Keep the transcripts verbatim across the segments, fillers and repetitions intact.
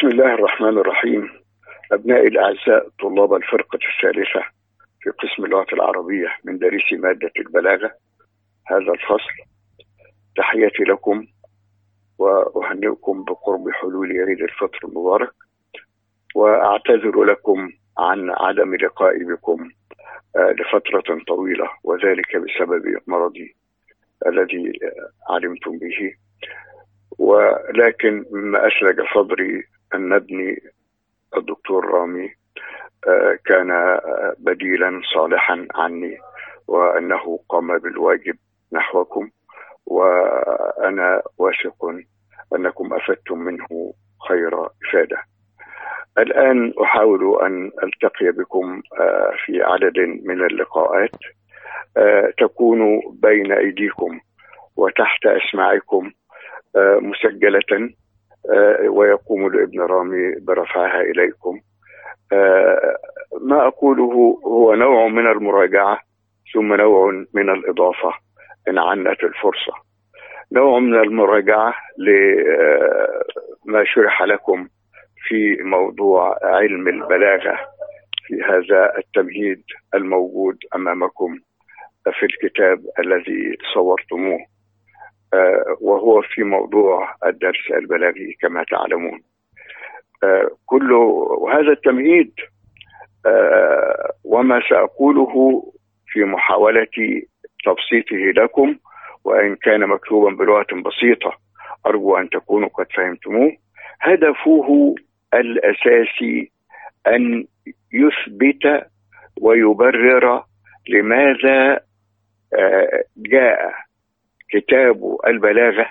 بسم الله الرحمن الرحيم. أبنائي الأعزاء طلاب الفرقة الثالثة في قسم اللغة العربية من دارسي مادة البلاغة هذا الفصل، تحياتي لكم وأهنئكم بقرب حلول عيد الفطر المبارك، وأعتذر لكم عن عدم لقائي بكم لفترة طويلة، وذلك بسبب مرضي الذي علمتم به. ولكن مما أسلج صدري أن ابني الدكتور رامي كان بديلا صالحا عني، وأنه قام بالواجب نحوكم، وأنا واثق أنكم أفدتم منه خير إفادة. الآن أحاول أن ألتقي بكم في عدد من اللقاءات تكون بين أيديكم وتحت أسماعكم مسجلة، ويقوم الابن رامي برفعها إليكم. ما أقوله هو نوع من المراجعة ثم نوع من الإضافة إن عنت الفرصة. نوع من المراجعة لما شرح لكم في موضوع علم البلاغة في هذا التمهيد الموجود أمامكم في الكتاب الذي صورتموه، وهو في موضوع الدرس البلاغي كما تعلمون. كل هذا التمهيد وما سأقوله في محاولة تبسيطه لكم، وإن كان مكتوبا بلغة بسيطة أرجو أن تكونوا قد فهمتموه، هدفه الأساسي أن يثبت ويبرر لماذا جاء كتاب البلاغة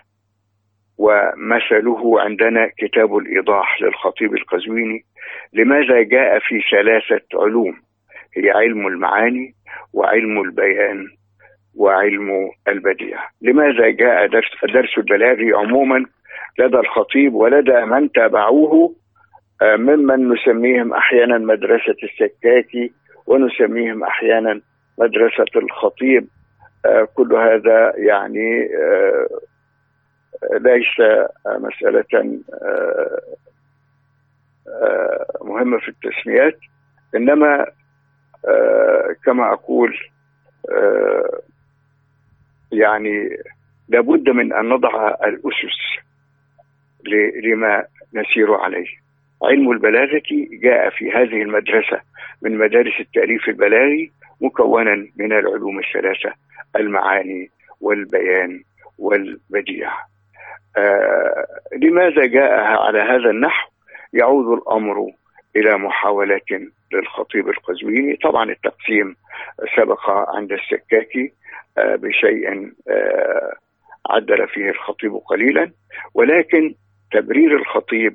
ومثله عندنا كتاب الإيضاح للخطيب القزويني، لماذا جاء في ثلاثة علوم هي علم المعاني وعلم البيان وعلم البديع. لماذا جاء درس, درس البلاغي عموما لدى الخطيب ولدى من تابعوه ممن نسميهم أحيانا مدرسة السكاكي ونسميهم أحيانا مدرسة الخطيب. كل هذا يعني ليس مسألة مهمة في التسميات، إنما كما أقول يعني لابد من أن نضع الأسس لما نسير عليه. علم البلاغة جاء في هذه المدرسة من مدارس التأليف البلاغي مكونا من العلوم الثلاثة: المعاني والبيان والبديع. آه لماذا جاء على هذا النحو؟ يعود الأمر إلى محاولة للخطيب القزويني. طبعا التقسيم سبق عند السكاكي آه بشيء آه عدل فيه الخطيب قليلا، ولكن تبرير الخطيب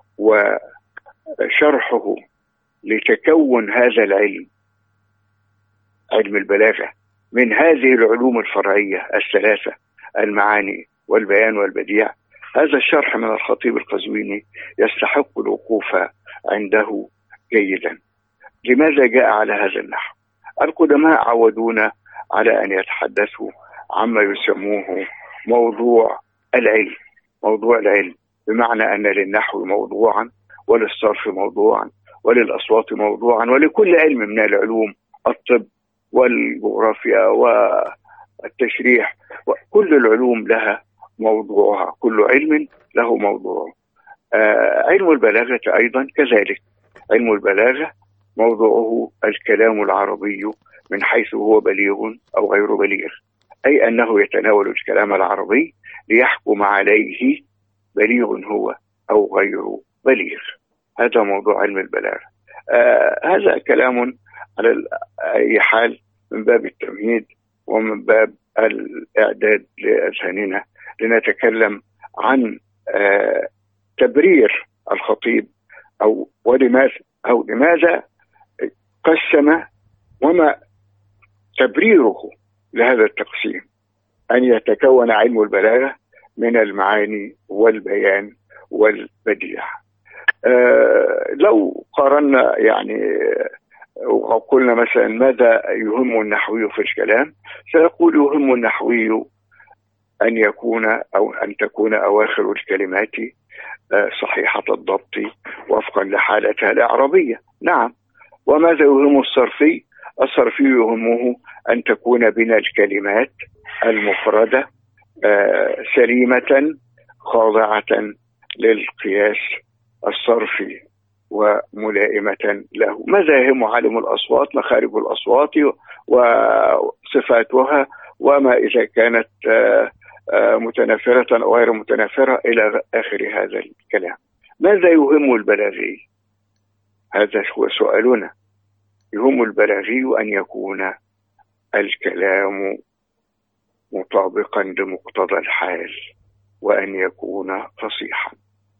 وشرحه لتكون هذا العلم، علم البلاغة، من هذه العلوم الفرعية الثلاثة: المعاني والبيان والبديع، هذا الشرح من الخطيب القزويني يستحق الوقوف عنده جيدا. لماذا جاء على هذا النحو؟ القدماء عودونا على أن يتحدثوا عما يسموه موضوع العلم. موضوع العلم بمعنى أن للنحو موضوعا، وللصرف موضوعا، وللأصوات موضوعا، ولكل علم من العلوم، الطب والجغرافيا والتشريح، وكل العلوم لها موضوعها، كل علم له موضوعه. آه علم البلاغة أيضا كذلك. علم البلاغة موضوعه الكلام العربي من حيث هو بليغ أو غير بليغ، أي أنه يتناول الكلام العربي ليحكم عليه بليغ هو أو غير بليغ. هذا موضوع علم البلاغة. آه هذا كلام على أي حال من باب التمهيد ومن باب الإعداد لأذهاننا لنتكلم عن آه تبرير الخطيب أو ولماذا أو لماذا قسم، وما تبريره لهذا التقسيم أن يتكون علم البلاغة من المعاني والبيان والبديع. آه لو قارنا يعني وقلنا مثلا ماذا يهم النحوي في الكلام، سيقول يهم النحوي أن يكون أو أن تكون أواخر الكلمات صحيحة الضبط وفقا لحالتها الإعرابية. نعم. وماذا يهم الصرفي؟ الصرفي يهمه أن تكون بين الكلمات المفردة سليمة خاضعة للقياس الصرفي وملائمة له. ماذا يهم عالم الأصوات؟ مخارج الأصوات وصفاتها، وما إذا كانت متنافرة أو غير متنافرة إلى آخر هذا الكلام. ماذا يهم البلاغي؟ هذا هو سؤالنا. يهم البلاغي أن يكون الكلام مطابقا لمقتضى الحال وأن يكون فصيحا.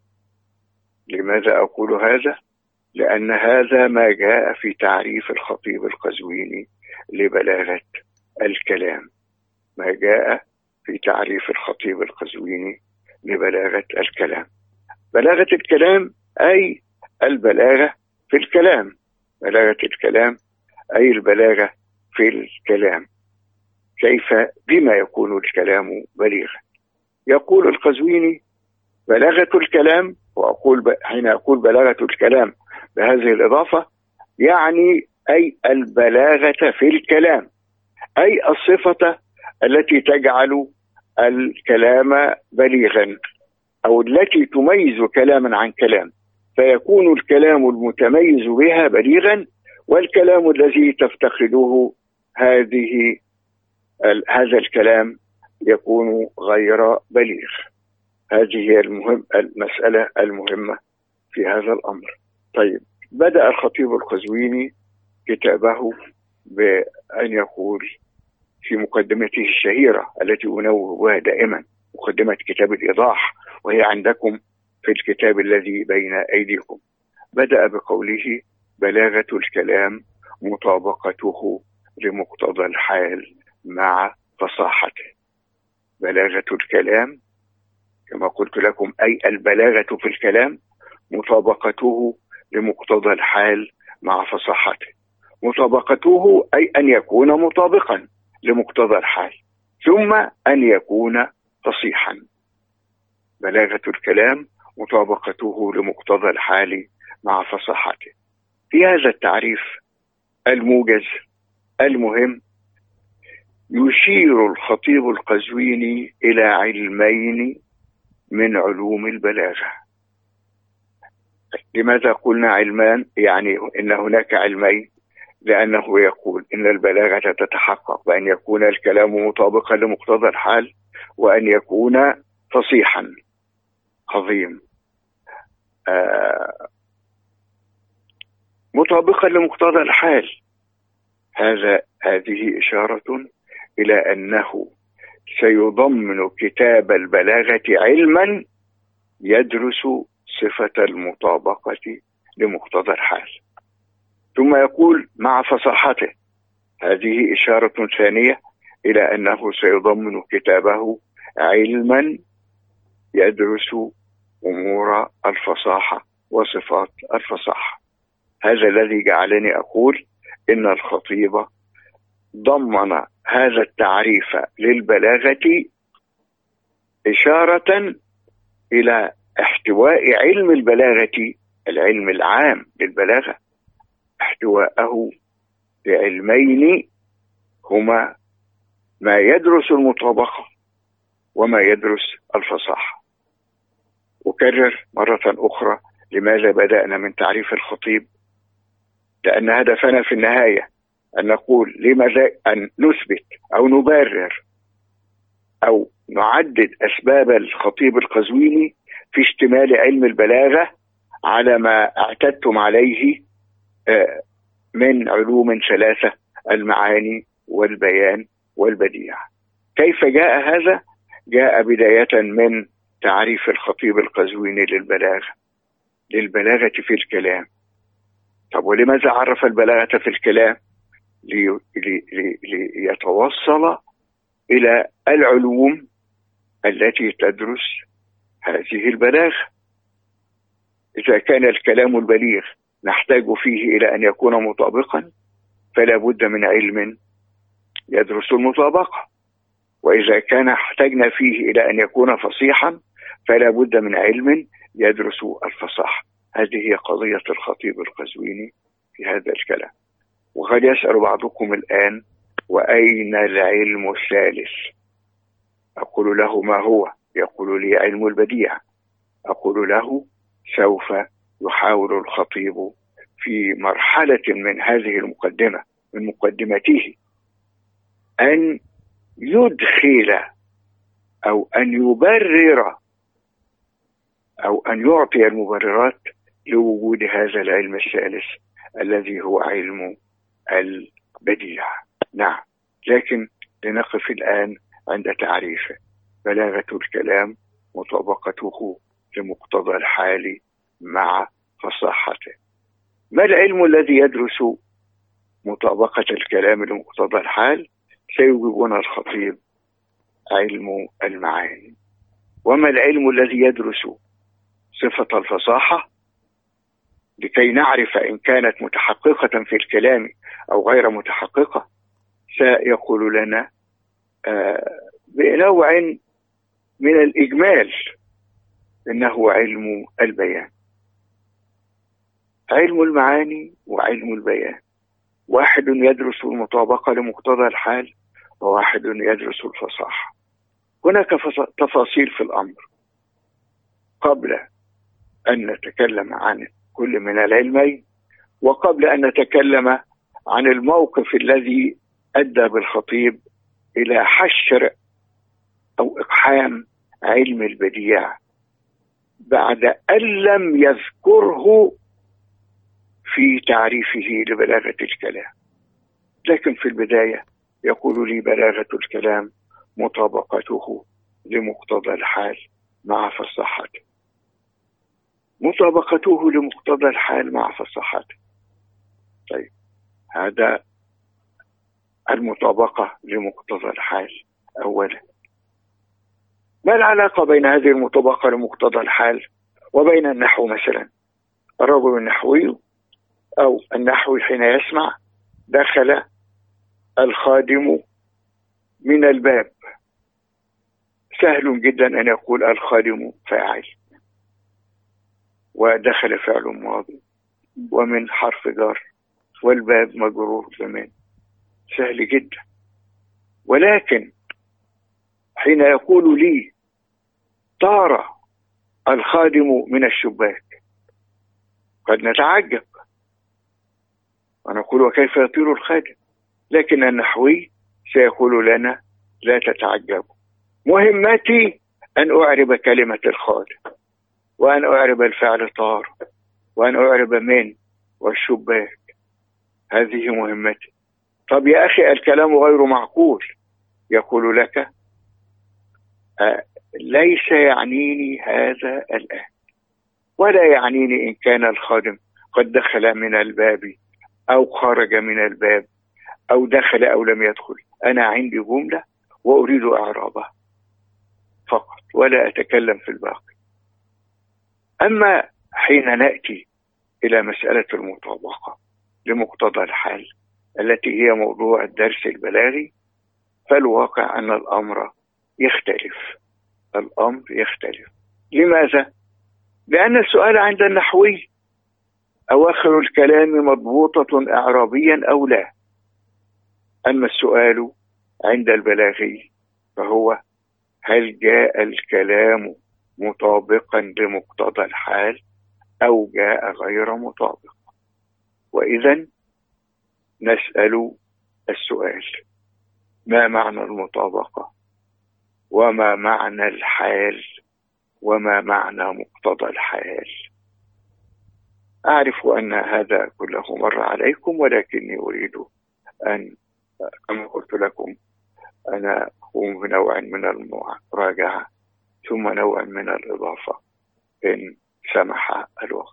لماذا أقول هذا؟ لأن هذا ما جاء في تعريف الخطيب القزويني لبلاغة الكلام، ما جاء في تعريف الخطيب القزويني لبلاغة الكلام. بلاغة الكلام أي البلاغة في الكلام، بلاغة الكلام أي البلاغة في الكلام. كيف بما يكون الكلام بليغا؟ يقول القزويني بلاغة الكلام، وأقول ب... حين أقول بلاغة الكلام بهذه الإضافة يعني أي البلاغة في الكلام، أي الصفة التي تجعل الكلام بليغا أو التي تميز كلاما عن كلام، فيكون الكلام المتميز بها بليغا، والكلام الذي تفتقده هذه هذا الكلام يكون غير بليغ. هذه هي المهم المسألة المهمة في هذا الأمر. طيب، بدأ الخطيب القزويني كتابه بأن يقول في مقدمته الشهيرة التي أنوه بها دائما، مقدمة كتاب الإيضاح، وهي عندكم في الكتاب الذي بين أيديكم، بدأ بقوله بلاغة الكلام مطابقته لمقتضى الحال مع فصاحته. بلاغة الكلام كما قلت لكم أي البلاغة في الكلام مطابقته لمقتضى الحال مع فصاحته. مطابقته أي أن يكون مطابقا لمقتضى الحال، ثم أن يكون فصيحا. بلاغة الكلام مطابقته لمقتضى الحال مع فصاحته. في هذا التعريف الموجز المهم يشير الخطيب القزويني إلى علمين من علوم البلاغة. لماذا قلنا علمان؟ يعني إن هناك علمين، لأنه يقول إن البلاغة تتحقق بأن يكون الكلام مطابقا لمقتضى الحال وأن يكون فصيحا. عظيم. آه مطابقا لمقتضى الحال، هذا هذه إشارة إلى أنه سيضمن كتاب البلاغة علما يدرس صفة المطابقة لمقتضى الحال. ثم يقول مع فصاحته، هذه إشارة ثانية إلى أنه سيضمن كتابه علما يدرس أمور الفصاحة وصفات الفصاحة. هذا الذي جعلني أقول إن الخطيب ضمن هذا التعريف للبلاغة إشارة إلى احتواء علم البلاغة، العلم العام للبلاغة، احتواءه بعلمين هما ما يدرس المطابقة وما يدرس الفصاحة. أكرر مرة أخرى لماذا بدأنا من تعريف الخطيب، لأن هدفنا في النهاية أن نقول لماذا أن نثبت أو نبرر أو نعدد أسباب الخطيب القزويني في اشتمال علم البلاغة على ما اعتدتم عليه من علوم ثلاثة: المعاني والبيان والبديع. كيف جاء هذا؟ جاء بداية من تعريف الخطيب القزويني للبلاغة للبلاغة في الكلام. طب ولماذا عرف البلاغة في الكلام؟ لي لي لي ليتوصل إلى العلوم التي تدرس هذه البلاغة. إذا كان الكلام البليغ نحتاج فيه إلى أن يكون مطابقا، فلا بد من علم يدرس المطابقة. وإذا كان احتاجنا فيه إلى أن يكون فصيحا، فلا بد من علم يدرس الفصاحة. هذه هي قضية الخطيب القزويني في هذا الكلام. وقد يسأل بعضكم الآن: وأين العلم الثالث؟ أقول له: ما هو؟ يقول لي: علم البديع. أقول له: سوف يحاول الخطيب في مرحلة من هذه المقدمة من مقدمته أن يدخل أو أن يبرر أو أن يعطي المبررات لوجود هذا العلم الثالث الذي هو علم البديع. نعم، لكن لنقف الآن عند تعريفه. بلاغة الكلام مطابقته لمقتضى الحال مع فصاحته. ما العلم الذي يدرس مطابقة الكلام لمقتضى الحال؟ سيجيبنا الخطيب: علم المعاني. وما العلم الذي يدرس صفة الفصاحة لكي نعرف إن كانت متحققة في الكلام أو غير متحققة؟ سيقول لنا آه بنوع من الإجمال إنه علم البيان. علم المعاني وعلم البيان، واحد يدرس المطابقة لمقتضى الحال وواحد يدرس الفصاحة. هناك تفاصيل في الأمر. قبل أن نتكلم عن كل من العلمين، وقبل أن نتكلم عن الموقف الذي أدى بالخطيب إلى حشر أو إقحام علم البديع بعد أن لم يذكره في تعريفه لبلاغة الكلام، لكن في البداية يقول لي: بلاغة الكلام مطابقته لمقتضى الحال مع فصاحته. مطابقته لمقتضى الحال مع فصاحته. طيب، هذا المطابقة لمقتضى الحال. أولا، ما العلاقة بين هذه المطابقة لمقتضى الحال وبين النحو؟ مثلا الرجل النحوي أو النحوي حين يسمع: دخل الخادم من الباب، سهل جدا أن يقول الخادم فاعل، ودخل فعل ماضي، ومن حرف جر، والباب مجرور بمن. سهل جدا. ولكن حين يقول لي: طار الخادم من الشباك، قد نتعجب ونقول: وكيف يطير الخادم؟ لكن النحوي سيقول لنا: لا تتعجبوا، مهمتي أن أعرب كلمة الخادم، وأن أعرب الفعل طار، وأن أعرب من والشباك. هذه مهمتي. طب يا أخي، الكلام غير معقول. يقول لك: آه ليس يعنيني هذا الآن، ولا يعنيني إن كان الخادم قد دخل من الباب أو خرج من الباب أو دخل أو لم يدخل. أنا عندي جملة وأريد إعرابها فقط، ولا أتكلم في الباقي. أما حين نأتي إلى مسألة المطابقة لمقتضى الحال التي هي موضوع الدرس البلاغي، فالواقع أن الأمر يختلف. الأمر يختلف. لماذا؟ لأن السؤال عند النحوي: أواخر الكلام مضبوطة إعرابيا أو لا؟ أما السؤال عند البلاغي فهو: هل جاء الكلام مطابقا لمقتضى الحال أو جاء غير مطابق؟ وإذا نسأل السؤال: ما معنى المطابقة؟ وما معنى الحال؟ وما معنى مقتضى الحال؟ أعرف أن هذا كله مر عليكم، ولكني أريد أن كما قلت لكم أنا أقوم بنوع من المراجعة ثم نوع من الإضافة إن سمح الوقت.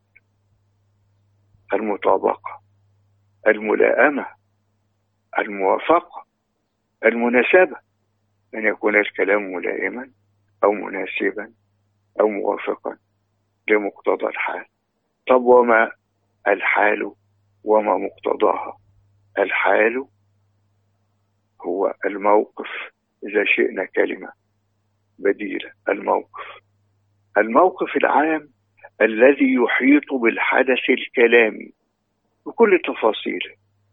المطابقة، الملائمة، الموافقة، المناسبة، أن يكون الكلام ملائما أو مناسبا أو موافقا لمقتضى الحال. طب وما الحال وما مقتضاها؟ الحال هو الموقف، إذا شئنا كلمة بديلة، الموقف الموقف العام الذي يحيط بالحدث الكلامي بكل تفاصيله.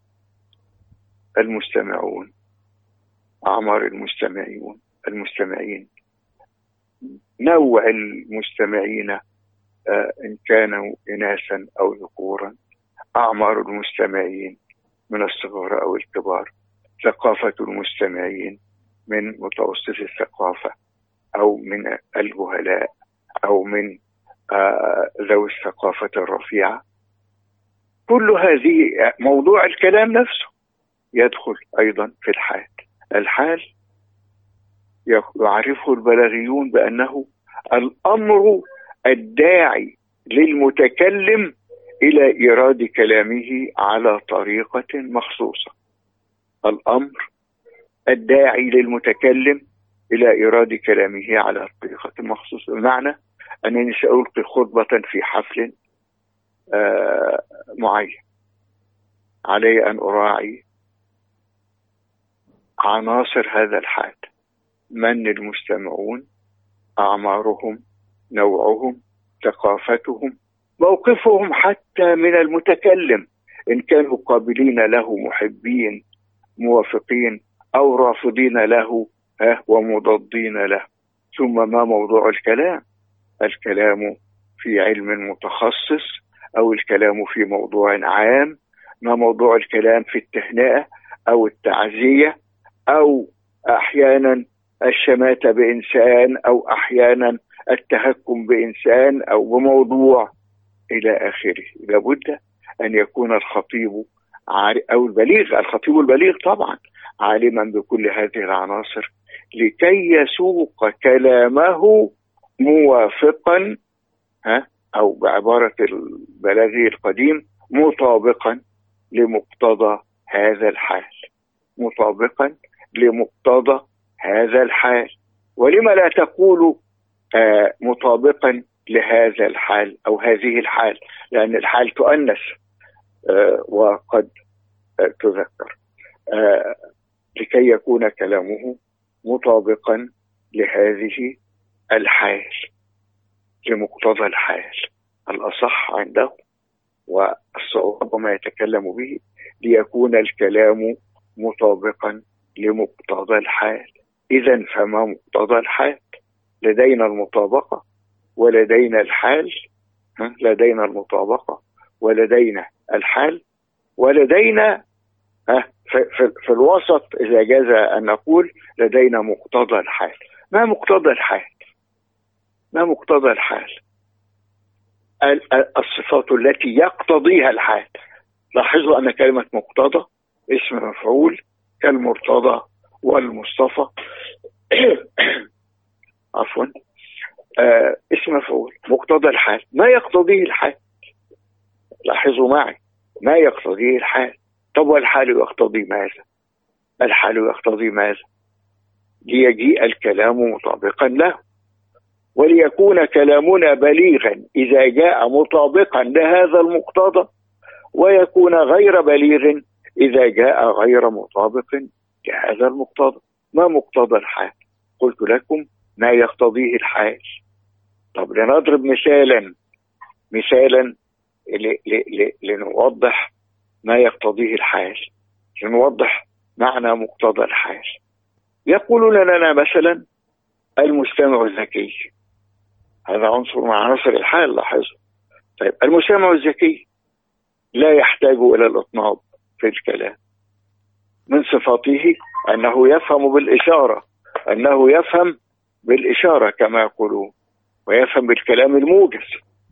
المستمعون، أعمار المستمعين المستمعين نوع المستمعين آه إن كانوا إناثا أو ذكورا، أعمار المستمعين من الصغار أو الكبار، ثقافة المستمعين من متوسط الثقافة أو من الجهلاء أو من آه ذوي الثقافة الرفيعة. كل هذه موضوع الكلام نفسه يدخل أيضا في الحال. الحال يعرفه البلاغيون بأنه الأمر الداعي للمتكلم إلى إيراد كلامه على طريقة مخصوصة. الأمر الداعي للمتكلم إلى إيراد كلامه على طريقة مخصوصة، بمعنى أنني سألقي خطبة في حفل آه معين، علي أن أراعي عناصر هذا الحال: من المستمعون، أعمارهم، نوعهم، ثقافتهم، موقفهم حتى من المتكلم، إن كانوا قابلين له، محبين، موافقين، أو رافضين له ومضادين له. ثم ما موضوع الكلام؟ الكلام في علم متخصص أو الكلام في موضوع عام؟ ما موضوع الكلام في التهنئة أو التعزية أو أحيانا الشماتة بإنسان أو أحيانا التهكم بإنسان أو بموضوع إلى آخره. لابد أن يكون الخطيب أو البليغ، الخطيب البليغ طبعا عالما بكل هذه العناصر لكي يسوق كلامه موافقا ها أو بعبارة البلاغي القديم مطابقا لمقتضى هذا الحال، مطابقا لمقتضى هذا الحال. ولما لا تقول آه مطابقا لهذا الحال أو هذه الحال، لأن الحال تؤنث آه وقد آه تذكر، آه لكي يكون كلامه مطابقا لهذه الحال، لمقتضى الحال. الأصح عنده والصواب ما يتكلم به ليكون الكلام مطابقا لمقتضى الحال. إذن فما مقتضى الحال؟ لدينا المطابقة ولدينا الحال، لدينا المطابقة ولدينا الحال ولدينا في, في الوسط إذا جاز أن نقول لدينا مقتضى الحال. ما مقتضى الحال؟ ما مقتضى الحال؟ الصفات التي يقتضيها الحال. لاحظوا أن كلمة مقتضى اسم مفعول كالمرتضى والمصطفى عفوا آه اسم مفعول. مقتضى الحال ما يقتضيه الحال. لاحظوا معي ما يقتضيه الحال. طب والحال يقتضي ماذا؟ الحال يقتضي ماذا؟ ليجيء الكلام مطابقا له، وليكون كلامنا بليغا إذا جاء مطابقا لهذا المقتضى، ويكون غير بليغ إذا جاء غير مطابق لهذا المقتضى. ما مقتضى الحال؟ قلت لكم ما يقتضيه الحال. طب لنضرب مثالا مثالا لنوضح ما يقتضيه الحال، لنوضح معنى مقتضى الحال. يقولون لنا مثلا المستمع الذكي، هذا عنصر من عناصر الحال. لاحظوا. طيب المستمع الذكي لا يحتاج إلى الإطناب في الكلام، من صفاته أنه يفهم بالإشارة، أنه يفهم بالإشارة كما يقولون، ويفهم بالكلام الموجز.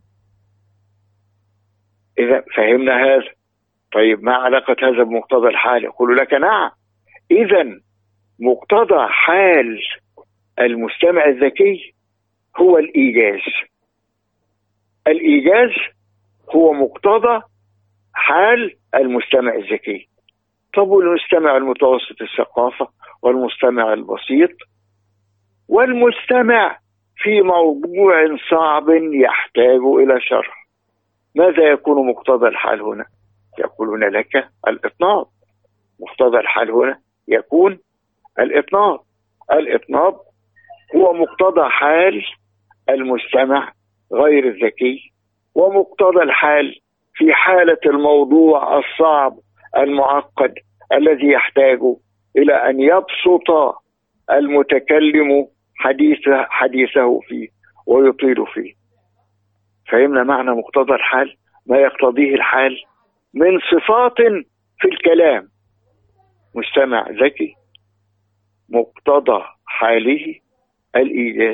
إذا فهمنا هذا. طيب ما علاقة هذا بمقتضى الحال؟ يقول لك نعم، إذا مقتضى حال المستمع الذكي هو الإيجاز. الإيجاز هو مقتضى حال المستمع الذكي. طب المستمع المتوسط الثقافة والمستمع البسيط والمستمع في موضوع صعب يحتاج إلى شرح، ماذا يكون مقتضى الحال هنا؟ يقولون لك الإطناب. مقتضى الحال هنا يكون الإطناب. الإطناب هو مقتضى حال المستمع غير الذكي، ومقتضى الحال في حالة الموضوع الصعب المعقد الذي يحتاج إلى أن يبسط المتكلم حديثه, حديثه فيه ويطيل فيه. فهمنا معنى مقتضى الحال؟ ما يقتضيه الحال من صفات في الكلام. مستمع ذكي، مقتضى حاله الإيجاز.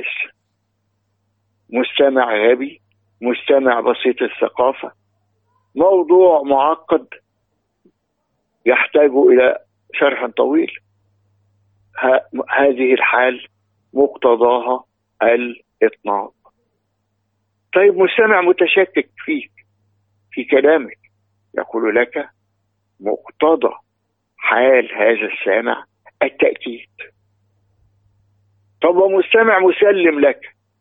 مستمع غبي، مستمع بسيط الثقافة. موضوع معقد يحتاج إلى شرح طويل، هذه الحال مقتضاها الإطناب. طيب مستمع متشكك فيك في كلامك، يقول لك مقتضى حال هذا السامع التأكيد. طب ومستمع مسلم لك،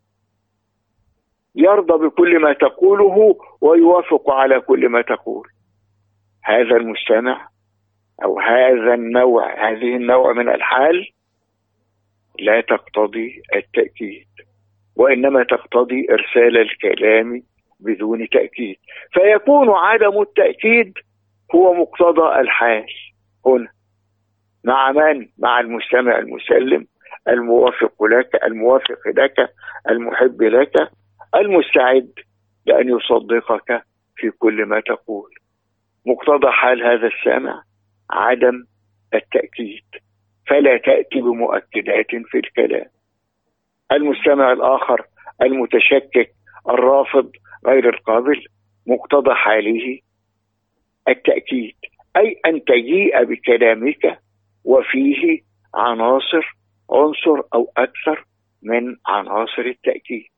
يرضى بكل ما تقوله ويوافق على كل ما تقول. هذا المستمع أو هذا النوع هذه النوع من الحال لا تقتضي التأكيد، وإنما تقتضي إرسال الكلام بدون تأكيد، فيكون عدم التأكيد هو مقتضى الحال هنا. مع من؟ مع المستمع المسلم الموافق لك الموافق لك المحب لك المستعد لأن يصدقك في كل ما تقول. مقتضى حال هذا السامع عدم التأكيد، فلا تأتي بمؤكدات في الكلام. المستمع الآخر المتشكك الرافض غير القابل، مقتضى حاله التأكيد، أي أن تجيء بكلامك وفيه عناصر عنصر أو أكثر من عناصر التأكيد.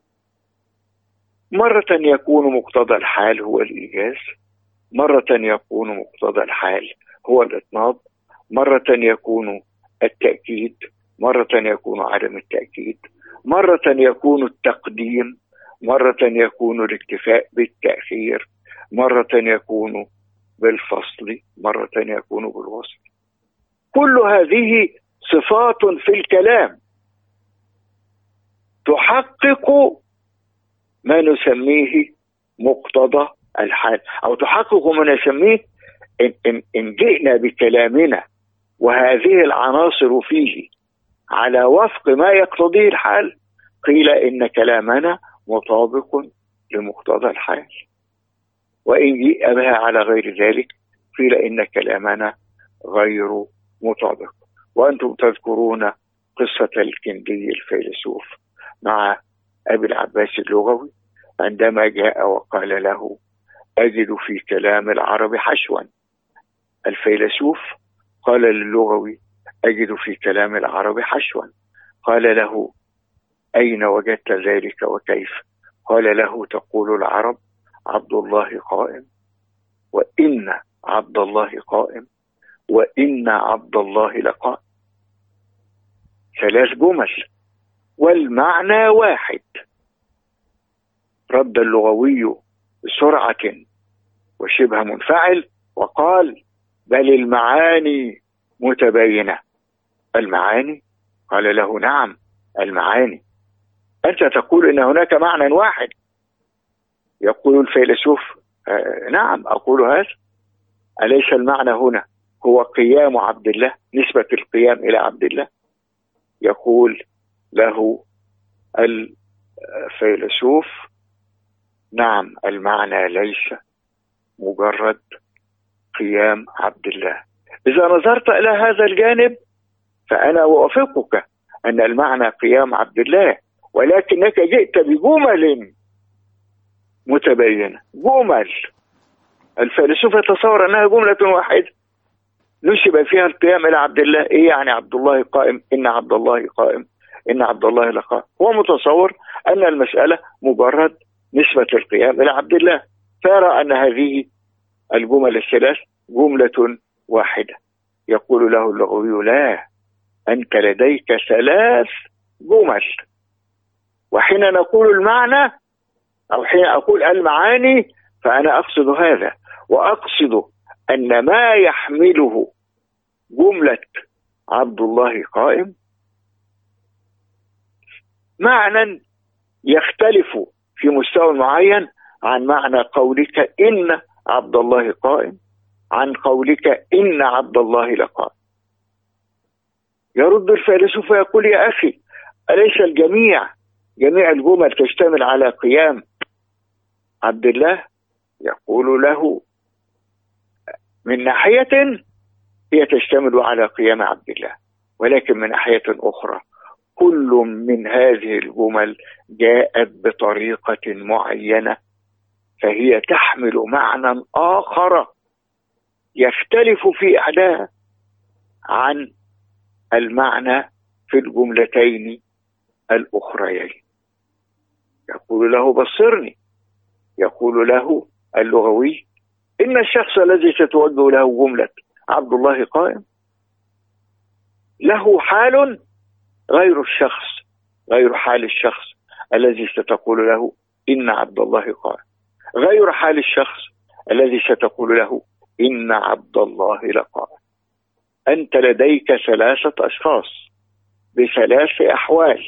مرة يكون مقتضى الحال هو الإيجاز، مرة يكون مقتضى الحال هو الإطناب، مرة يكون التأكيد، مرة يكون عدم التأكيد، مرة يكون التقديم، مرة يكون الاكتفاء بالتأخير، مرة يكون بالفصل، مرة يكون بالوصل. كل هذه صفات في الكلام تحقق ما نسميه مقتضى الحال، أو تحقق ما نسميه إن, إن, إن جئنا بكلامنا وهذه العناصر فيه على وفق ما يقتضيه الحال، قيل إن كلامنا مطابق لمقتضى الحال. وإن جئ بها على غير ذلك قيل إن كلامنا غير مطابق. وأنتم تذكرون قصة الكندي الفيلسوف مع أبي العباس اللغوي عندما جاء وقال له أجد في كلام العرب حشوا. الفيلسوف قال للغوي أجد في كلام العرب حشوا. قال له أين وجدت ذلك وكيف؟ قال له تقول العرب عبد الله قائم، وإن عبد الله قائم، وإن عبد الله لقائم. ثلاث جمل والمعنى واحد. رد اللغوي بسرعة وشبه منفعل وقال بل المعاني متباينة. المعاني؟ قال له نعم المعاني. أنت تقول إن هناك معنى واحد. يقول الفيلسوف آه نعم أقول هذا. أليس المعنى هنا هو قيام عبد الله، نسبة القيام إلى عبد الله؟ يقول له الفيلسوف نعم المعنى ليس مجرد قيام عبد الله. إذا نظرت إلى هذا الجانب فأنا أوافقك أن المعنى قيام عبد الله، ولكنك جئت بجمل متباينة. جمل الفيلسوف يتصور أنها جملة واحدة نسب فيها القيام إلى عبد الله. إيه يعني عبد الله قائم؟ إن عبد الله قائم، إن عبد الله لقائم. هو متصور أن المسألة مجرد نسبة القيام إلى عبد الله، فيرى أن هذه الجمل الثلاث جملة واحدة. يقول له اللغوي لا، أنت لديك ثلاث جمل. وحين نقول المعنى أو حين أقول المعاني فأنا أقصد هذا، وأقصد أن ما يحمله جملة عبد الله قائم معنى يختلف في مستوى معين عن معنى قولك إن عبد الله قائم عن قولك إن عبد الله لقائم. يرد الفيلسوف ويقول يا أخي أليس الجميع جميع الجمل تشتمل على قيام عبد الله؟ يقول له من ناحية هي تشتمل على قيام عبد الله، ولكن من ناحية أخرى كل من هذه الجمل جاءت بطريقة معينة، فهي تحمل معنى آخر يختلف في أداء عن المعنى في الجملتين الأخريين. يقول له بصرني، يقول له اللغوي إن الشخص الذي ستوجه له جملة عبد الله قائم له حال غير الشخص غير حال الشخص الذي ستقول له إن عبد الله قائم، غير حال الشخص الذي ستقول له إن عبد الله لقائم. أنت لديك ثلاثة أشخاص بثلاث أحوال: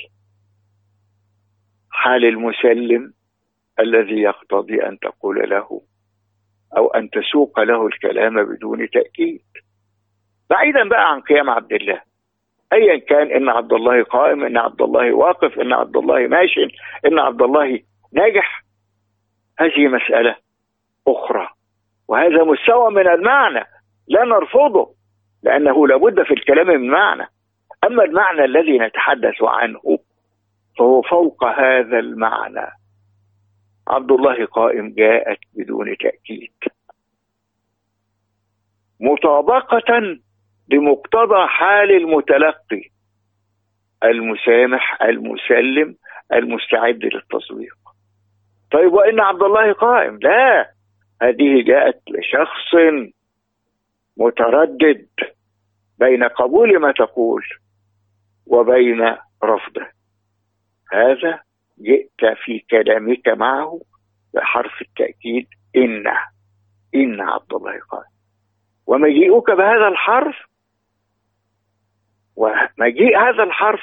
حال المسلم الذي يقتضي أن تقول له أو أن تسوق له الكلام بدون تأكيد، بعيدا بقى عن قيام عبد الله، أيا كان، إن عبد الله قائم، إن عبد الله واقف، إن عبد الله ماشي، إن عبد الله ناجح، هذه مسألة أخرى، وهذا مستوى من المعنى لا نرفضه لأنه لابد في الكلام من معنى. أما المعنى الذي نتحدث عنه فهو فوق هذا المعنى. عبد الله قائم جاءت بدون تأكيد مطابقة لمقتضى حال المتلقي المسامح المسلم المستعد للتصديق. طيب وإن عبد الله قائم، لا، هذه جاءت لشخص متردد بين قبول ما تقول وبين رفضه. هذا جئت في كلامك معه بحرف التأكيد إن إن عبد الله قائم، ومجيئك بهذا الحرف ومجيء هذا الحرف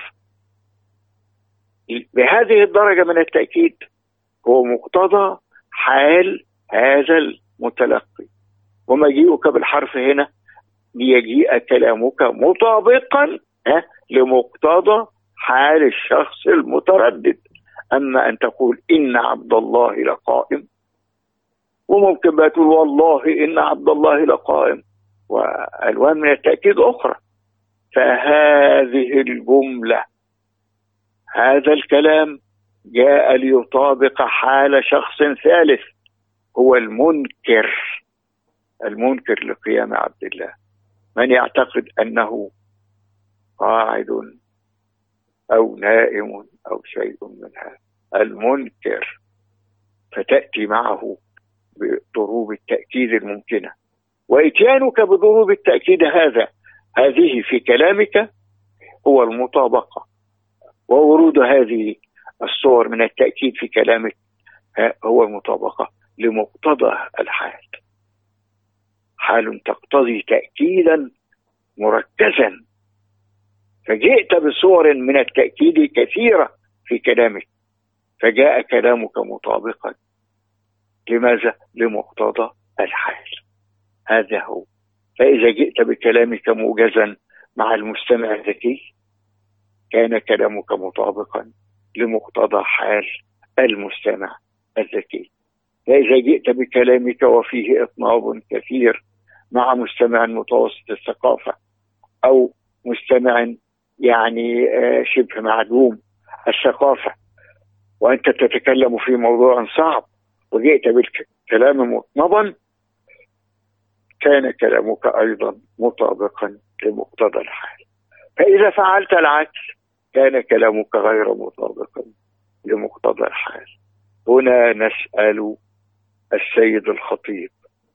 بهذه الدرجة من التأكيد هو مقتضى حال هذا المتلقي، ومجيئك بالحرف هنا ليجيء كلامك مطابقا لمقتضى حال الشخص المتردد. أما أن تقول إن عبد الله لقائم، وممكن بقى تقول والله إن عبد الله لقائم، وألوان من التأكيد أخرى، فهذه الجملة هذا الكلام جاء ليطابق حال شخص ثالث هو المنكر المنكر لقيام عبد الله، من يعتقد أنه قاعد أو نائم أو شيء من هذا، المنكر، فتأتي معه بضروب التأكيد الممكنة، وإتيانك بضروب التأكيد هذا هذه في كلامك هو المطابقة، وورود هذه الصور من التأكيد في كلامك هو المطابقة لمقتضى الحال، حال تقتضي تأكيدا مركزا، فجئت بصور من التأكيد كثيرة في كلامك، فجاء كلامك مطابقا لماذا؟ لمقتضى الحال. هذا هو. فإذا جئت بكلامك موجزا مع المستمع الذكي كان كلامك مطابقا لمقتضى حال المستمع الذكي. فإذا جئت بكلامك وفيه إطناب كثير مع مستمع متوسط الثقافة أو مستمع يعني شبه معدوم الثقافة، وأنت تتكلم في موضوع صعب وجئت بالكلام مطنبا، كان كلامك أيضا مطابقا لمقتضى الحال. فإذا فعلت العكس كان كلامك غير مطابقا لمقتضى الحال. هنا نسأل السيد الخطيب: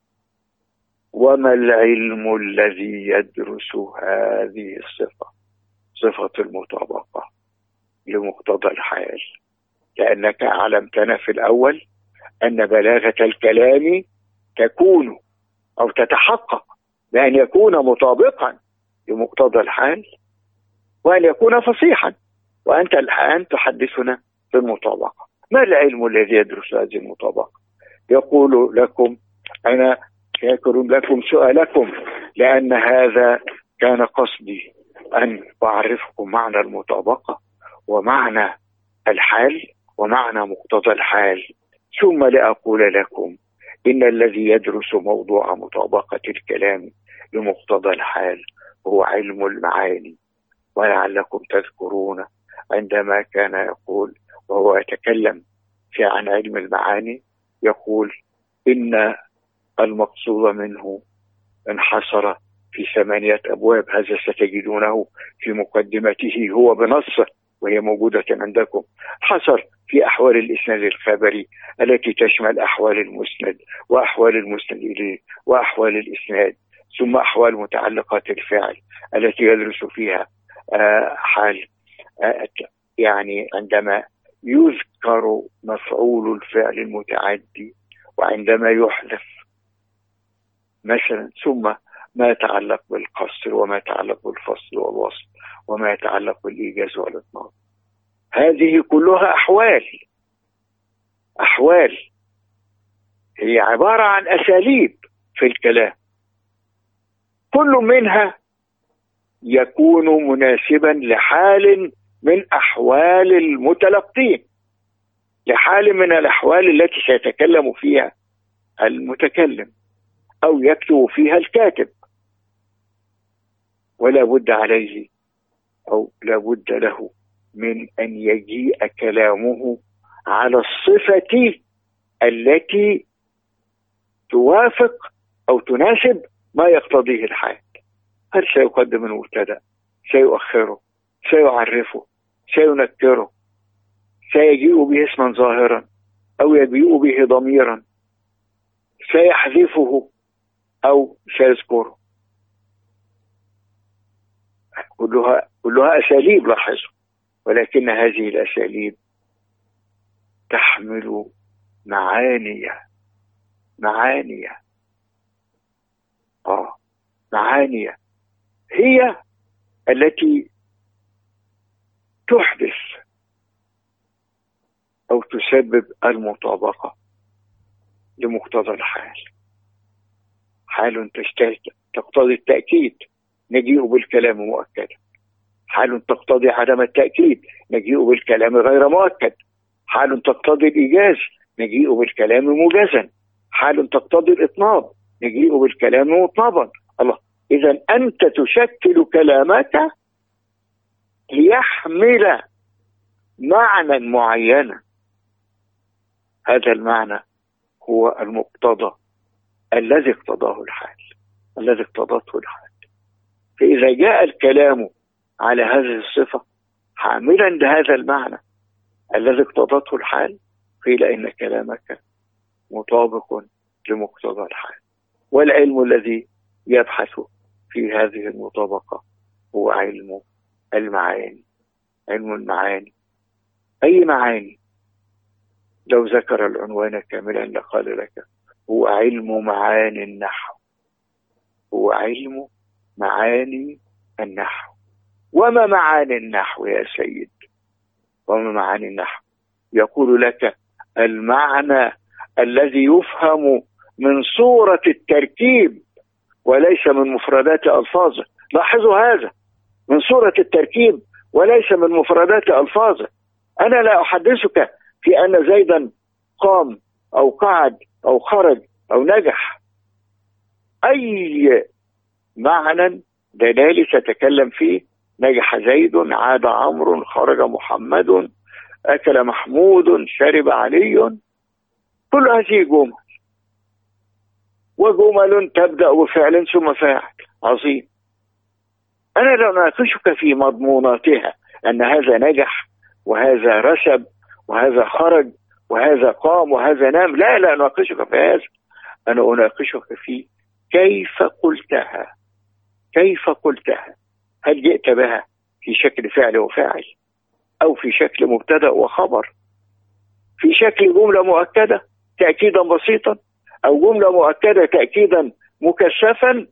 وما العلم الذي يدرس هذه الصفة، صفة المطابقة لمقتضى الحال؟ لأنك علمتنا في الأول أن بلاغة الكلام تكون أو تتحقق بأن يكون مطابقا لمقتضى الحال وأن يكون فصيحا، وأنت الآن تحدثنا بالمطابقة. ما العلم الذي يدرس هذه المطابقة؟ يقول لكم أنا شاكر لكم سؤالكم، لأن هذا كان قصدي أن أعرفكم معنى المطابقة ومعنى الحال ومعنى مقتضى الحال، ثم لأقول لكم إن الذي يدرس موضوع مطابقة الكلام لمقتضى الحال هو علم المعاني. ولعلكم تذكرون عندما كان يقول وهو يتكلم في عن علم المعاني يقول إن المقصود منه انحصر في ثمانية أبواب، هذا ستجدونه في مقدمته هو بنصه وهي موجودة عندكم. حصر في أحوال الإسناد الخبري التي تشمل أحوال المسند وأحوال المسند إليه وأحوال الإسناد، ثم أحوال متعلقات الفعل التي يدرس فيها آه حال آه يعني عندما يذكر مفعول الفعل المتعدي وعندما يحذف مثلا، ثم ما يتعلق بالقصر وما يتعلق بالفصل والوصل وما يتعلق بالإيجاز والإطناب. هذه كلها أحوال أحوال هي عبارة عن أساليب في الكلام، كل منها يكون مناسبا لحال من أحوال المتلقين، لحال من الأحوال التي سيتكلم فيها المتكلم أو يكتب فيها الكاتب، ولا بد عليه أو لا بد له من أن يجيء كلامه على الصفة التي توافق أو تناسب ما يقتضيه الحال. هل سيقدم المبتدأ، سيؤخره، سيعرفه، سينكره، سيجيء به اسما ظاهرا أو يجيء به ضميرا، سيحذفه أو سيذكره. كلها كلها أساليب لاحظوا، ولكن هذه الأساليب تحمل معاني معاني آه معاني هي التي تحدث أو تسبب المطابقة لمقتضى الحال. حال تقتضي التأكيد نجيء بالكلام مؤكدا، حال تقتضي عدم التأكيد نجيء بالكلام غير مؤكد، حال تقتضي الإيجاز نجيء بالكلام موجزا، حال تقتضي الإطناب نجيء بالكلام مطنبا. الله، إذا أنت تشكل كلامك ليحمل معنى معينا، هذا المعنى هو المقتضى الذي اقتضاه الحال الذي اقتضته الحال. فإذا جاء الكلام على هذه الصفة حاملا لهذا المعنى الذي اقتضته الحال قيل إن كلامك مطابق لمقتضى الحال. والعلم الذي يبحث في هذه المطابقة هو علم المعاني. علم المعاني أي معاني؟ لو ذكر العنوان كاملا لقال لك هو علم معاني النحو، هو علم معاني النحو. وما معاني النحو يا سيد؟ وما معاني النحو؟ يقول لك المعنى الذي يفهم من صورة التركيب وليس من مفردات ألفاظه. لاحظوا هذا، من صورة التركيب وليس من مفردات ألفاظه. أنا لا أحدثك في أن زيدا قام أو قعد أو خرج أو نجح. أي معنى دلالي تتكلم فيه، نجح زيد، عاد عمرو، خرج محمد، أكل محمود، شرب علي، كل هذه جمل، وجمل تبدأ بفعل ثم فاعل. عظيم. أنا لا أناقشك في مضموناتها أن هذا نجح وهذا رسب وهذا خرج وهذا قام وهذا نام، لا لا أناقشك في هذا. أنا أناقشك في كيف قلتها كيف قلتها هل جئت بها في شكل فعل وفاعل، أو في شكل مبتدأ وخبر، في شكل جملة مؤكدة تأكيدا بسيطا، أو جملة مؤكدة تأكيدا مكثفا؟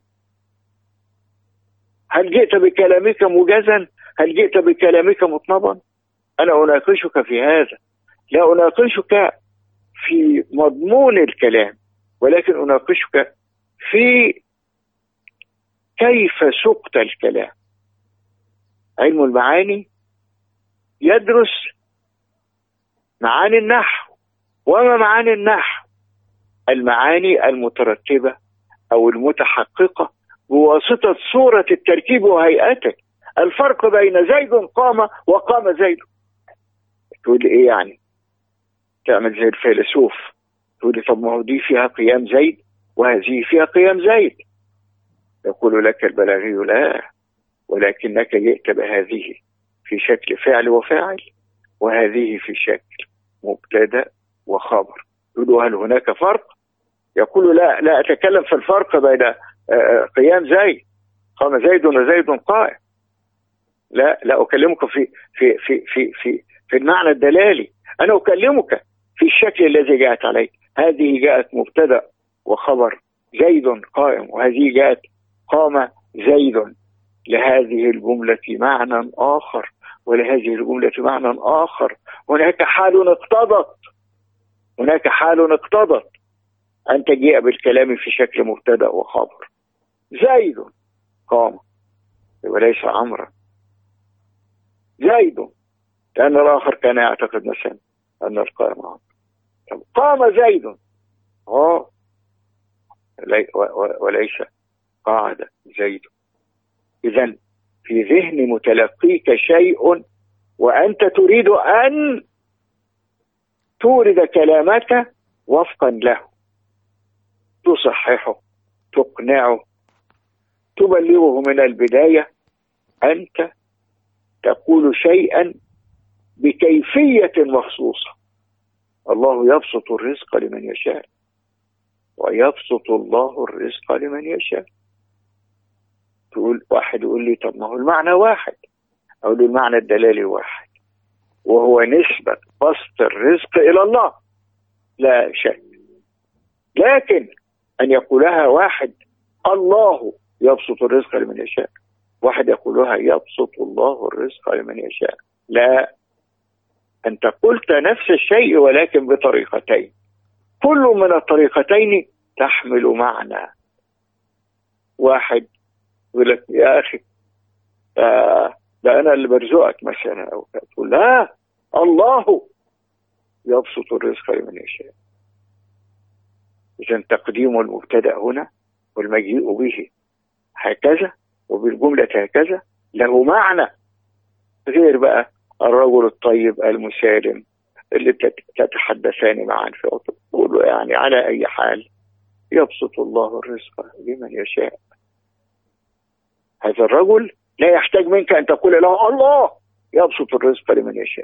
هل جئت بكلامك موجزا؟ هل جئت بكلامك مطنبا؟ أنا أناقشك في هذا، لا أناقشك في مضمون الكلام، ولكن أناقشك في كيف سقط الكلام. علم المعاني يدرس معاني النحو. وما معاني النحو؟ المعاني المترتبة أو المتحققة بواسطة صورة التركيب وهيئته. الفرق بين زيد قام وقام زيد. تقول إيه يعني؟ تعمل زي الفيلسوف، تقول لي طب ما هو دي فيها قيام زيد وهذه فيها قيام زيد. يقول لك البلاغي لا، ولكنك جئت بهذه في شكل فعل وفاعل، وهذه في شكل مبتدأ وخبر. يقول هل هناك فرق؟ يقول لا لا أتكلم في الفرق بين قيام زيد، قام زيد وزيد قائم. لا لا أكلمك في في في في في في المعنى الدلالي. أنا أكلمك في الشكل الذي جاءت عليه. هذه جاءت مبتدأ وخبر زيد قائم، وهذه جاءت قام زيد. لهذه الجملة معنى آخر ولهذه الجملة معنى آخر. هناك حال اقتضت هناك حال اقتضت أن تجيء بالكلام في شكل مبتدأ وخبر. زيد قام وليس عمرا. زيد، لأن الآخر كان يعتقد مثلا أن القائم عمرو. قام زيد اه وليس قعد زيد. إذن في ذهن متلقيك شيء وأنت تريد أن تورد كلامك وفقا له، تصححه، تقنعه، تبلغه من البداية. أنت تقول شيئا بكيفية مخصوصة. الله يبسط الرزق لمن يشاء ويبسط الله الرزق لمن يشاء. تقول واحد يقول لي طب ما هو المعنى واحد. أقول له المعنى الدلالي واحد، وهو نسبة بسط الرزق إلى الله لا شك. لكن أن يقولها واحد الله يبسط الرزق لمن يشاء، واحد يقولها يبسط الله الرزق لمن يشاء، لا. أنت قلت نفس الشيء ولكن بطريقتين، كل من الطريقتين تحمل معنى واحد. يقول لك يا أخي آه ده أنا اللي برزقك مثلا، أو تقول لا الله يبسط الرزق لمن يشاء. إذن تقديم المبتدأ هنا والمجيء به هكذا وبالجملة هكذا له معنى غير بقى الرجل الطيب المسالم اللي تتحدثان معا في عطب. تقول يعني على أي حال يبسط الله الرزق لمن يشاء. هذا الرجل لا يحتاج منك أن تقول له الله يبسط الرزق لمن يشاء.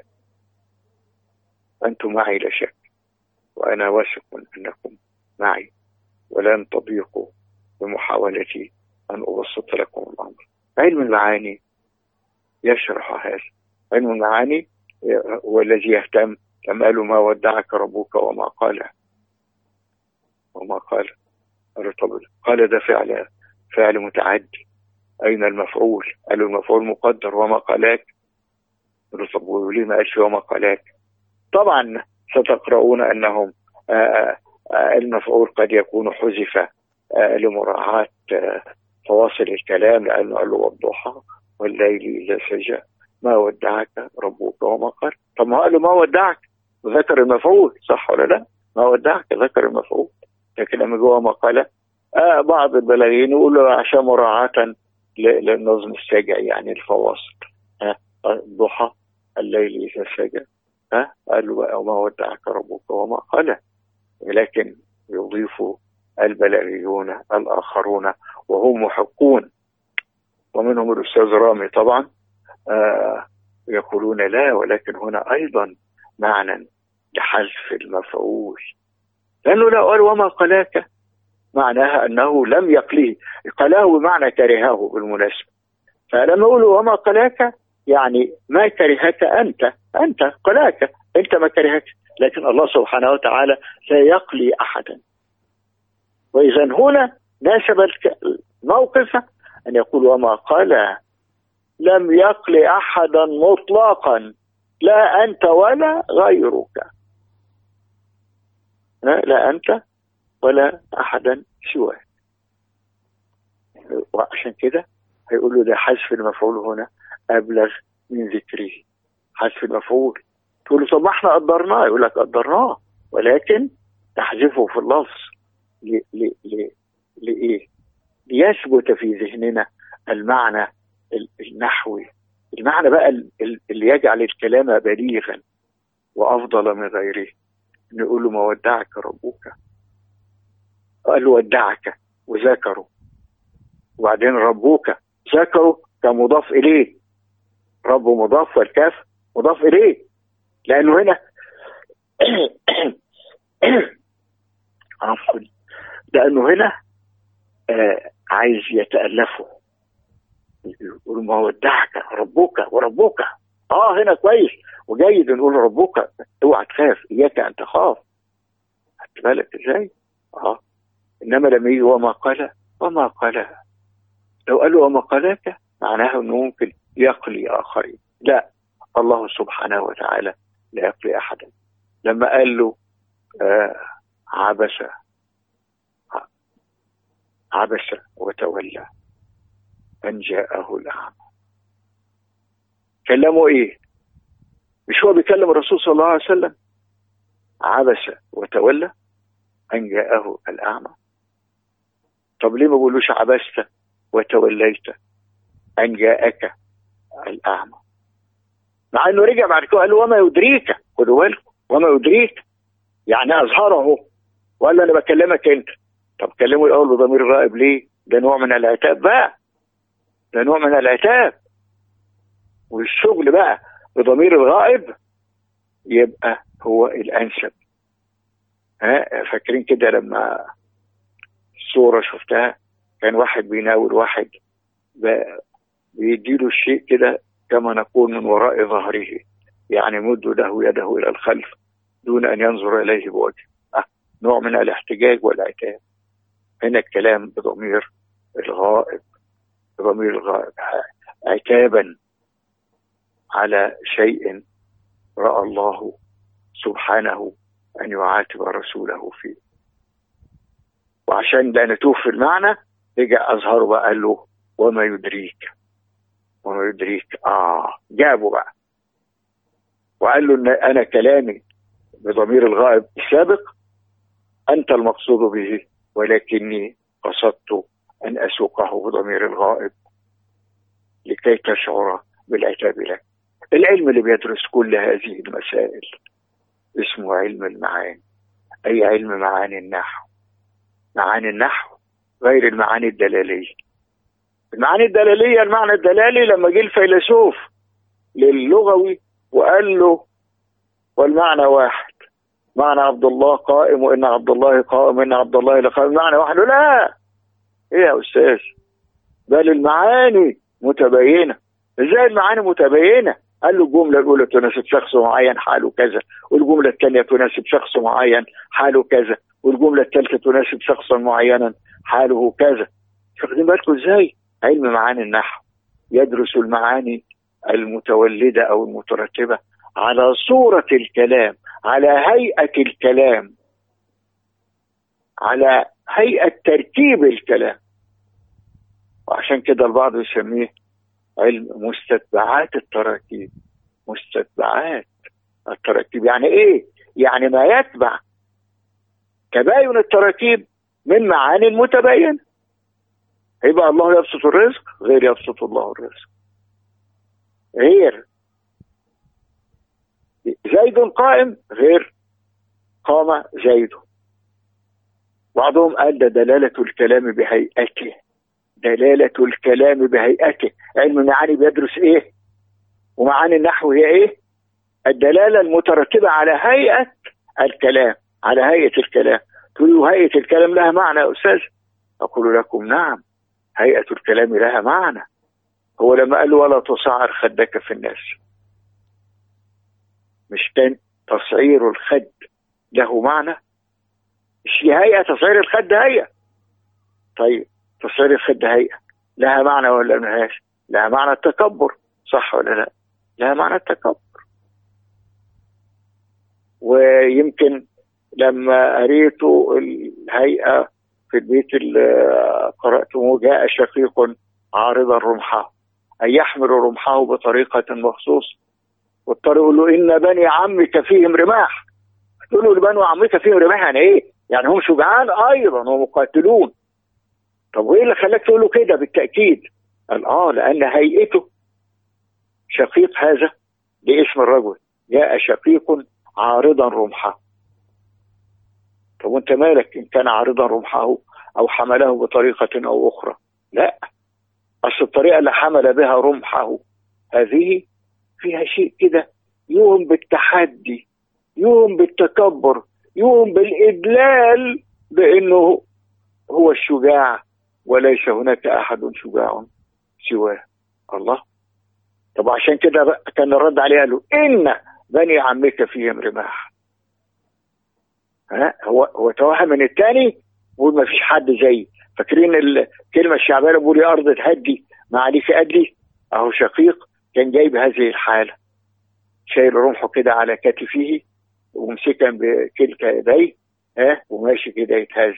أنتم معي لا شك، وأنا واثق أنكم معي، ولن تضيقوا بمحاولتي أن أبسط لكم الأمر. علم المعاني يشرح هذا. علم المعاني هو الذي يهتم. لما قالوا ما ودعك ربك وما قال وما قال قال ده فعل فعل متعدي. أين المفعول؟ قالوا المفعول مقدر وما قالاك. قالوا طب وليه ما قالش وما قالاك؟ طبعا ستقرؤون أنهم آآ آآ المفعول قد يكون حذف لمراعاة فواصل الكلام، لأنه قال له والضحى والليل إذا سجى ما ودعك ربك وما قال. طب ما قالوا ما ودعك ذكر المفعول، صح ولا لا؟ ما ودعك ذكر المفعول، لكن لما جوا ما قال آه بعض البلاغيين يقولوا عشان مراعاة للنظم السجعي، يعني الفواصل. ها الضحى الليل إذا سجى، ها قالوا ما ودعك ربك وما قال. لكن يضيف البلاغيون الآخرون وهم محقون، ومنهم الأستاذ رامي طبعا، آه يقولون لا، ولكن هنا أيضا معنى لحذف المفعول، لأنه لا قال وما قلاك معناها أنه لم يقليه، قلاه بمعنى كرهه بالمناسبة. فلما يقولوا وما قلاك يعني ما كرهك أنت، أنت قلاك أنت ما كرهك، لكن الله سبحانه وتعالى لا يقلي أحدا. وإذا هنا ناسب الموقف أن يقول وما قال لم يقل أحدا مطلقا، لا أنت ولا غيرك. لا أنت ولا أحدا سواك. وعشان كده هيقولوا ده حذف المفعول هنا أبلغ من ذكره، حذف المفعول. تقول له طب ما احنا قدرناه، يقول لك قدرناه ولكن تحذفه في اللفظ ل... ل... ل... لإيه؟ ليثبت في ذهننا المعنى النحوي، المعنى بقى اللي يجعل الكلام بليغا وأفضل من غيره. نقول له ما ودعك ربك، قال له ودعك وذكره، وبعدين ربك ذكره كمضاف إليه، رب مضاف والكاف مضاف إليه، لأنه هنا عفوا لأنه هنا آه عايز يتألفه، يقول ما ودعك ربك وربك. اه هنا كويس وجيد نقول ربك، اوعى تخاف، اياك ان تخاف، خدت بالك ازاي؟ اه انما لما يجي وما قال وما قال، لو قال له وما قالك معناها انه ممكن يقلي اخرين، لا، الله سبحانه وتعالى لا يقلي احدا. لما قال له آه عبس عبس وتولى أن جاءه الأعمى، كلمه إيه؟ مش هو بيكلم الرسول صلى الله عليه وسلم؟ عبس وتولى أن جاءه الأعمى. طب ليه ما بقولوش عبست وتوليت أن جاءك الأعمى؟ مع أنه رجع بعد كده قال له وما يدريك، خدوا بالكم، وما يدريك يعني أظهره وقال له أنا بكلمك أنت. طب كلمه الأول بضمير غائب ليه؟ ده نوع من العتاب بقى، ده نوع من العتاب. والشغل بقى بضمير الغائب يبقى هو الأنسب. ها فاكرين كده لما الصورة شفتها كان واحد بيناول واحد بيديله الشيء كده كما نقول من وراء ظهره، يعني مد له يده إلى الخلف دون أن ينظر إليه بوجه، أه نوع من الاحتجاج والعتاب. هنا الكلام بضمير الغائب، بضمير الغائب عتابا على شيء رأى الله سبحانه أن يعاتب رسوله فيه. وعشان لا نتوه في المعنى رجع أظهره بقى قال له وما يدريك، وما يدريك آه جابه بقى وقال له إن أنا كلامي بضمير الغائب السابق أنت المقصود به، ولكني قصدت أن أسوقه بضمير الغائب لكي تشعر بالعتاب لك. العلم اللي بيدرس كل هذه المسائل اسمه علم المعاني، أي علم معاني النحو. معاني النحو غير المعاني الدلالية. المعاني الدلالية المعنى الدلالي لما جه الفيلسوف للغوي وقال له والمعنى واحد، معنى عبد الله قائم وإن عبد الله قائم وإن عبد الله لقائم، معنى واحد. لا إيه يا أستاذ، بل المعاني متباينة. إزاي المعاني متباينة؟ قال له الجملة الأولى تناسب شخص معين حاله كذا، والجملة الثانية تناسب شخص معين حاله كذا، والجملة الثالثة تناسب شخصا معينا حاله كذا. واخدين بالكم إزاي؟ علم معاني النحو يدرس المعاني المتولدة أو المترتبة على صورة الكلام، على هيئة الكلام، على هيئة تركيب الكلام. وعشان كده البعض يسميه علم مستتبعات التراكيب. مستتبعات التراكيب يعني ايه؟ يعني ما يتبع تباين التراكيب من معاني متباينة. يبقى الله يبسط الرزق غير يبسط الله الرزق، غير زيد قائم غير قام زيد. بعضهم قال ده دلالة الكلام بهيئته، دلالة الكلام بهيئته. علم المعاني بيدرس ايه؟ ومعاني النحو هي ايه؟ الدلالة المترتبة على هيئة الكلام، على هيئة الكلام. تقولوا هيئة الكلام لها معنى يا أستاذ؟ أقول لكم نعم، هيئة الكلام لها معنى. هو لما قال ولا تصعر خدك في الناس، مش كان تصعير الخد له معنى؟ مش هيئة تصعير الخد هيئة؟ طيب تصعير الخد هيئة لها معنى ولا ملهاش؟ لها معنى التكبر، صح ولا لا؟ لها معنى التكبر. ويمكن لما قريته الهيئة في البيت اللي قرأته، جاء شقيق عارضا رمحه، أي يحمل رمحه بطريقة مخصوص، واضطر يقول له إن بني عمك فيهم رماح. تقول له بني عمك فيهم رماح يعني إيه؟ يعني هم شجعان أيضا ومقاتلون. طب وإيه اللي خلاك تقول له كده بالتأكيد؟ قال آه لأن هيئته شقيق، هذا باسم الرجل، جاء شقيق عارضا رمحه. طب وانت مالك ان كان عارضا رمحه او حمله بطريقة او اخرى؟ لا، اصل الطريقة اللي حمل بها رمحه هذه فيها شيء كده يوم بالتحدي، يوم بالتكبر، يوم بالادلال بانه هو الشجاع وليس هناك احد شجاع سواه. الله. طب عشان كده بقى كان الرد عليه قال له ان بني عمك فيهم رماح. ها هو هو توهم من الثاني وما فيش حد زي. فاكرين الكلمه الشعبيه اللي بيقول يا ارض تهدي ما عليك ادلي؟ اهو شقيق كان جايب هذه الحاله، شايل رمحه كده على كتفه ومسكا بكلتا يديه، ها وماشي كده يتهز.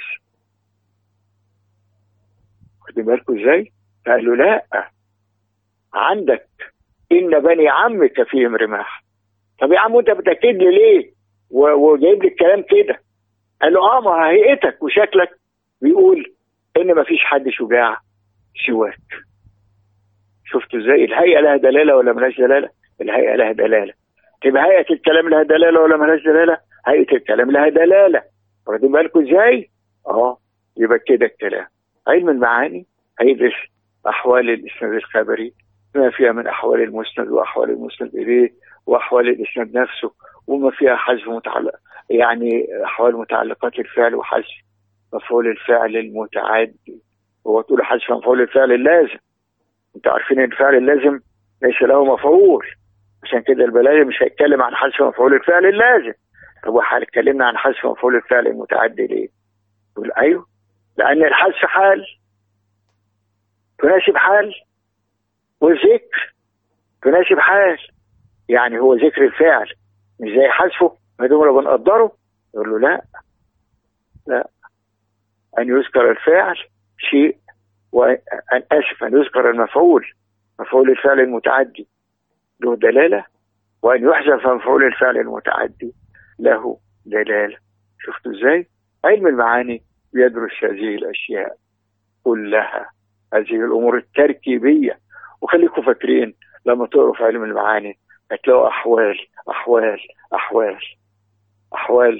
خدوا بالكم ازاي؟ فقال له لا، عندك ان بني عمك فيهم رماح. طب يا عم انت بتاكد لي ليه وجايب لي الكلام كده؟ قال له اه ما هيئتك وشكلك بيقول ان ما فيش حد شجاع سواك. شفتوا ازاي؟ الهيئه لها دلاله ولا ملهاش دلاله؟ الهيئه لها دلاله. تبقى هيئه الكلام لها دلاله ولا ملهاش دلاله؟ هيئه الكلام لها دلاله. واخدين بالكم ازاي؟ اه يبقى كده الكلام. علم المعاني هيدرس احوال الاسناد الخبري بما فيها من احوال المسند واحوال المسند اليه واحوال الاسناد نفسه، وما فيها حذف متعلق، يعني احوال متعلقات الفعل وحذف مفعول الفعل المتعدي. هو تقول حذف مفعول الفعل اللازم، انتوا عارفين ان الفعل اللازم ليس له مفعول، عشان كده البلاغي مش هيتكلم عن حذف مفعول الفعل اللازم. طب وهنتكلمنا عن حذف مفعول الفعل المتعدي ليه؟ تقول ايوه لان الحذف حال تناسب حال، والذكر تناسب حال. يعني هو ذكر الفعل مش زي حذفه ما دام لو بنقدره. يقول له لا لا، ان يذكر الفعل شيء، وان اسف ان يذكر المفعول مفعول الفعل المتعدي له دلاله، وان يحذف مفعول الفعل المتعدي له دلاله. شفتوا ازاي؟ علم المعاني بيدرس هذه الاشياء كلها، هذه الامور التركيبيه. وخليكم فاكرين لما تقروا في علم المعاني هتلاقوا احوال احوال احوال احوال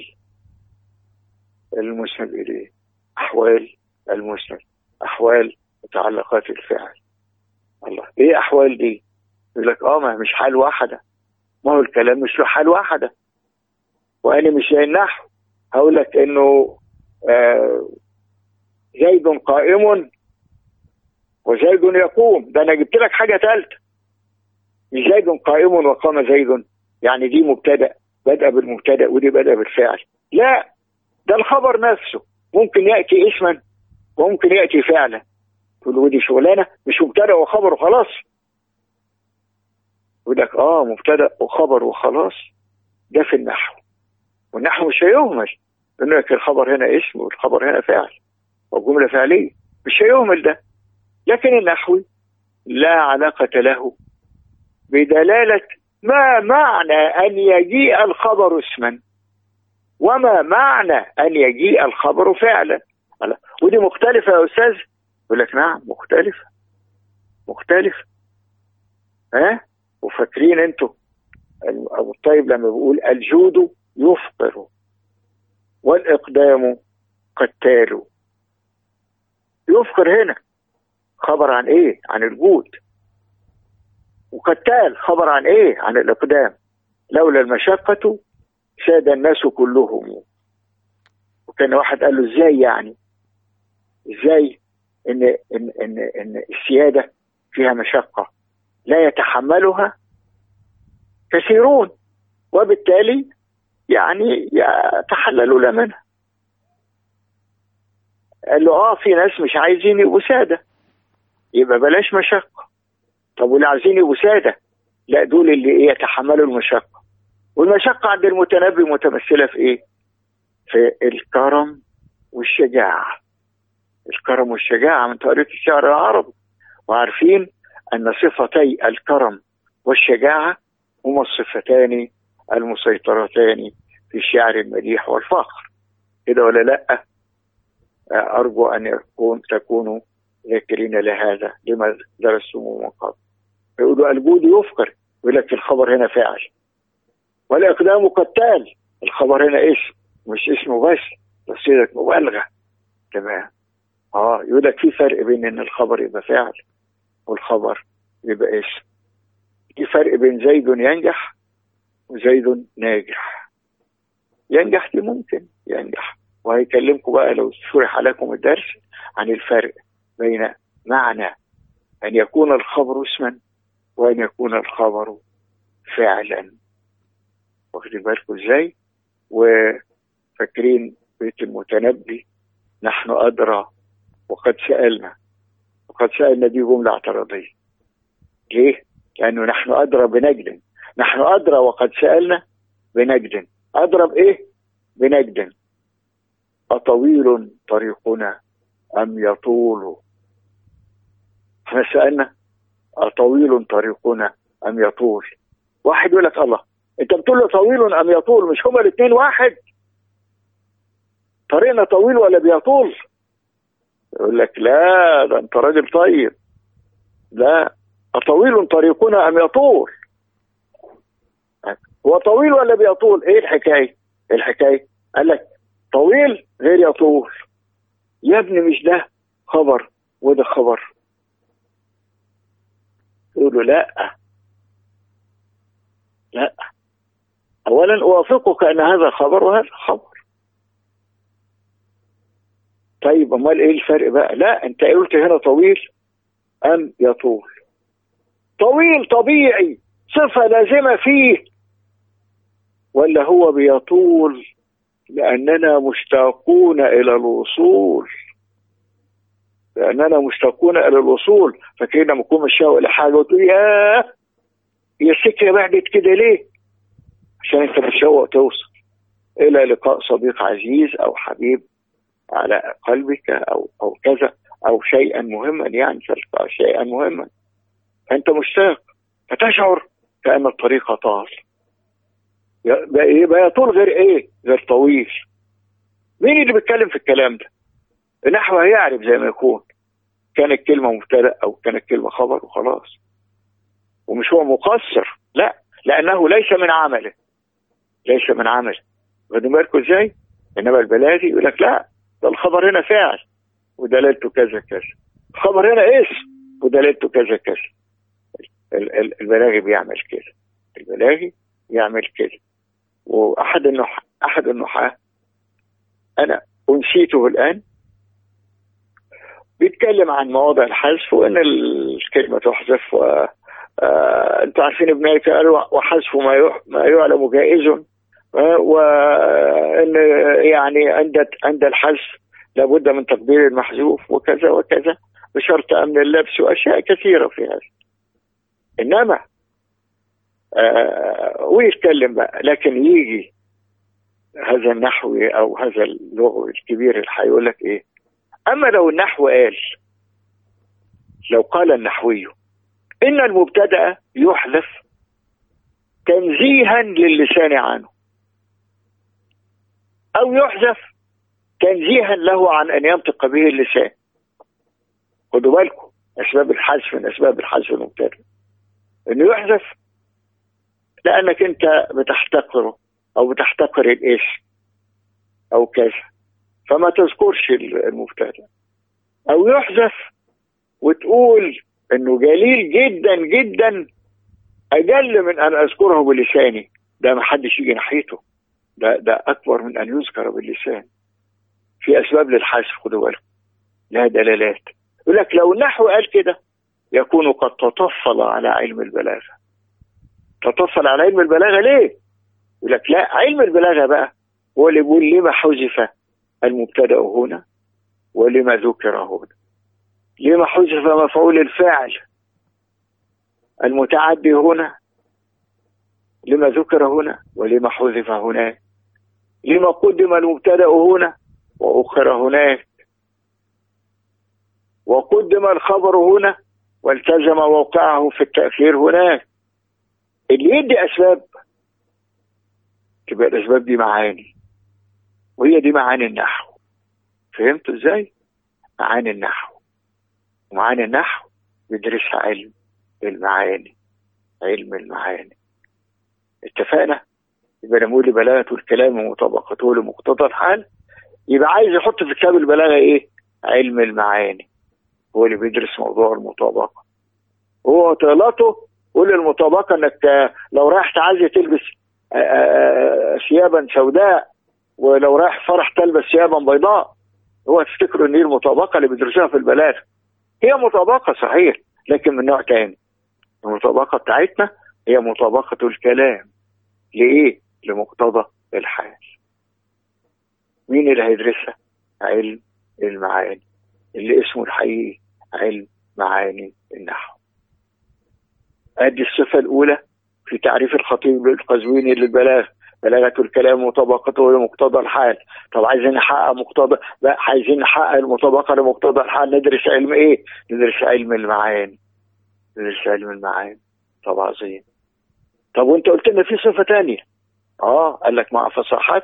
المسند اليه، احوال المسند، احوال متعلقات الفعل. الله، ايه احوال دي؟ يقول لك اه ما مش حال واحده، ما هو الكلام مش له حال واحده. وانا مش زي النحو هقول لك انه آه زيد قائم وزيد يقوم، ده انا جبت لك حاجه ثالثه. مش زيد قائم وقام زيد يعني دي مبتدا بدأ بالمبتدا ودي بدأ بالفعل، لا، ده الخبر نفسه ممكن ياتي اسما وممكن ياتي فعلا. تقول ودي شغلانه مش مبتدا وخبر وخلاص. يقول لك اه مبتدا وخبر وخلاص، ده في النحو. والنحو مش هيهمل انه الخبر هنا اسم والخبر هنا فعل والجمله فعليه، مش هيهمل ده. لكن النحوي لا علاقه له بدلاله ما معنى ان يجيء الخبر اسما وما معنى ان يجيء الخبر فعلا. ودي مختلفه يا استاذ. يقول لك نعم مختلفه مختلفه. ها وفاكرين انتوا ابو الطيب لما بيقول الجود يفطر والاقدام قتال. يفطر هنا خبر عن ايه؟ عن الجود. وقتال خبر عن ايه؟ عن الاقدام. لولا المشقه ساد الناس كلهم. وكان واحد قال له ازاي يعني؟ ازاي ان ان ان ان السياده فيها مشقه لا يتحملها كثيرون وبالتالي يعني يتحللون منها. قال له اه في ناس مش عايزين يبقوا ساده يبقى بلاش مشقه. طب واللي عايزين يبقوا ساده لا دول اللي يتحملوا المشقه. والمشقه عند المتنبي متمثله في ايه؟ في الكرم والشجاعة. الكرم والشجاعة من تقرية الشعر العربي، وعارفين أن صفتي الكرم والشجاعة هما الصفتان المسيطرتان في الشعر المديح والفخر، كده ولا لأ؟ أرجو أن يكون تكونوا ذاكرين لهذا لما درستموه من قبل. يقولوا الجود يفكر، يقول لك الخبر هنا فاعل، والإقدام قتال، الخبر هنا اسم مش اسمه بس، بس صيغة مبالغة. تمام. اه يقول لك في فرق بين ان الخبر يبقى فاعل والخبر يبقى اسم. في فرق بين زيد ينجح وزيد ناجح. ينجح دي ممكن ينجح، وهيكلمكم بقى لو شرح لكم الدرس عن الفرق بين معنى أن يكون الخبر اسما وأن يكون الخبر فعلا. واخدين بالكم ازاي؟ وفاكرين بيت المتنبي نحن أدرى وقد سألنا. وقد سألنا دي جملة اعتراضية. ليه؟ لأنه نحن أدرى بنجد. نحن أدرى وقد سألنا بنجد. أدرى بإيه؟ بنجد. أطويل طريقنا أم يطول؟ احنا سألنا أطويل طريقنا أم يطول؟ واحد يقول لك الله انت بتقول له طويل أم يطول، مش هما الاثنين واحد؟ طريقنا طويل ولا بيطول؟ يقول لك لا ده انت راجل طيب، لا أطويل طريقنا أم يطول؟ هو طويل ولا بيطول؟ ايه الحكاية؟ الحكاية قال لك طويل غير يطول. يا ابني مش ده خبر وده خبر؟ يقولوا لا لا، اولا اوافقك ان هذا خبر وهذا خبر. طيب امال ايه الفرق بقى؟ لا انت قلت هنا طويل ام يطول. طويل طبيعي صفة لازمة فيه، ولا هو بيطول لأننا مشتاقون إلى الوصول؟ لأننا مشتاقون إلى الوصول. فاكرين لما نكون مشتاق إلى حاجة وتقول ياه هي السكة بعدت كده ليه؟ عشان أنت مشتاق توصل إلى لقاء صديق عزيز أو حبيب على قلبك أو أو كذا، أو شيئا مهما، يعني تلقى شيئا مهما أنت مشتاق، فتشعر كأن الطريق طال. يبقى يطول غير إيه؟ غير طويل. مين اللي بيتكلم في الكلام ده؟ النحو هيعرف زي ما يكون كانت كلمة مبتدأ أو كانت كلمة خبر وخلاص، ومش هو مقصر، لا، لأنه ليس من عمله، ليس من عمله. واخدين بالكم ازاي؟ إنما البلاغي يقول لك لا ده الخبر هنا فاعل ودلالته كذا كذا، الخبر هنا اسم ودلالته كذا كذا. البلاغي بيعمل كده، البلاغي يعمل كده. وأحد النحاة أحد النحاة أنا أنسيته الآن بيتكلم عن مواضع الحذف وإن الكلمة تحذف، و آه أنتوا عارفين ابن مالك قالوا وحذف ما ما يعلم جائز، وإن يعني عند عند الحذف لابد من تقدير المحذوف وكذا وكذا بشرط أمن اللبس وأشياء كثيرة في هذا. إنما آه ويتكلم بقى، لكن يجي هذا النحوي أو هذا اللغوي الكبير اللي هيقول لك إيه؟ أما لو النحو قال، لو قال النحوي إن المبتدأ يحذف تنزيها للسان عنه، أو يحذف تنزيها له عن أن ينطق به اللسان. خدوا بالكم أسباب الحذف من أسباب الحذف المبتدأ، إنه يحذف لأنك أنت بتحتقره أو بتحتقر الاسم أو كذا فما تذكرش المبتدأ، أو يحذف وتقول إنه جليل جدا جدا أجل من أن أذكره بلساني، ده ما حدش يجي ناحيته، ده ده أكبر من أن يذكر باللسان. في أسباب للحذف خدوا بالكم، لها دلالات. يقول لك لو النحو قال كده يكون قد تطفل على علم البلاغة. تطفل على علم البلاغة ليه؟ يقول لك لا، علم البلاغة بقى هو اللي بيقول لما حذف المبتدأ هنا ولما ذكر هنا، لما حذف مفعول الفاعل المتعدي هنا، لما ذكر هنا ولما حذف هنا، لما قدم المبتدأ هنا وأخر هناك، وقدم الخبر هنا والتزم موقعه في التأخير هناك. اللي يدي أسباب تبقى الأسباب دي معاني، وهي دي معاني النحو. فهمتوا إزاي؟ معاني النحو، ومعاني النحو بيدرسها علم المعاني، علم المعاني. اتفقنا؟ يبقى نقول بلاغة الكلام ومطابقته لمقتضى الحال، يبقى عايز يحط في كتاب البلاغة ايه؟ علم المعاني، هو اللي بيدرس موضوع المطابقة. هو طلته قول المطابقة انك لو رايح تعزي تلبس ثيابا سوداء، ولو رايح فرح تلبس ثيابا بيضاء. هو تفتكروا ان هي المطابقة اللي بيدرسوها في البلاغة هي مطابقة صحيح، لكن من نوع تاني. المطابقة بتاعتنا هي مطابقة الكلام لإيه؟ لمقتضى الحال. مين اللي هيدرسها؟ علم المعاني، اللي اسمه الحقيقي علم معاني النحو. ادي الصفة الأولى في تعريف الخطيب القزويني للبلاغ: بلاغة الكلام مطابقته لمقتضى الحال. طب عايزين نحقق مقتضى، عايزين نحقق المطابقة لمقتضى الحال، ندرس علم ايه؟ ندرس علم المعاني. ندرس علم المعاني. طب عظيم. طب وانت قلت لنا في صفة تانية. اه قال لك مع فصاحات.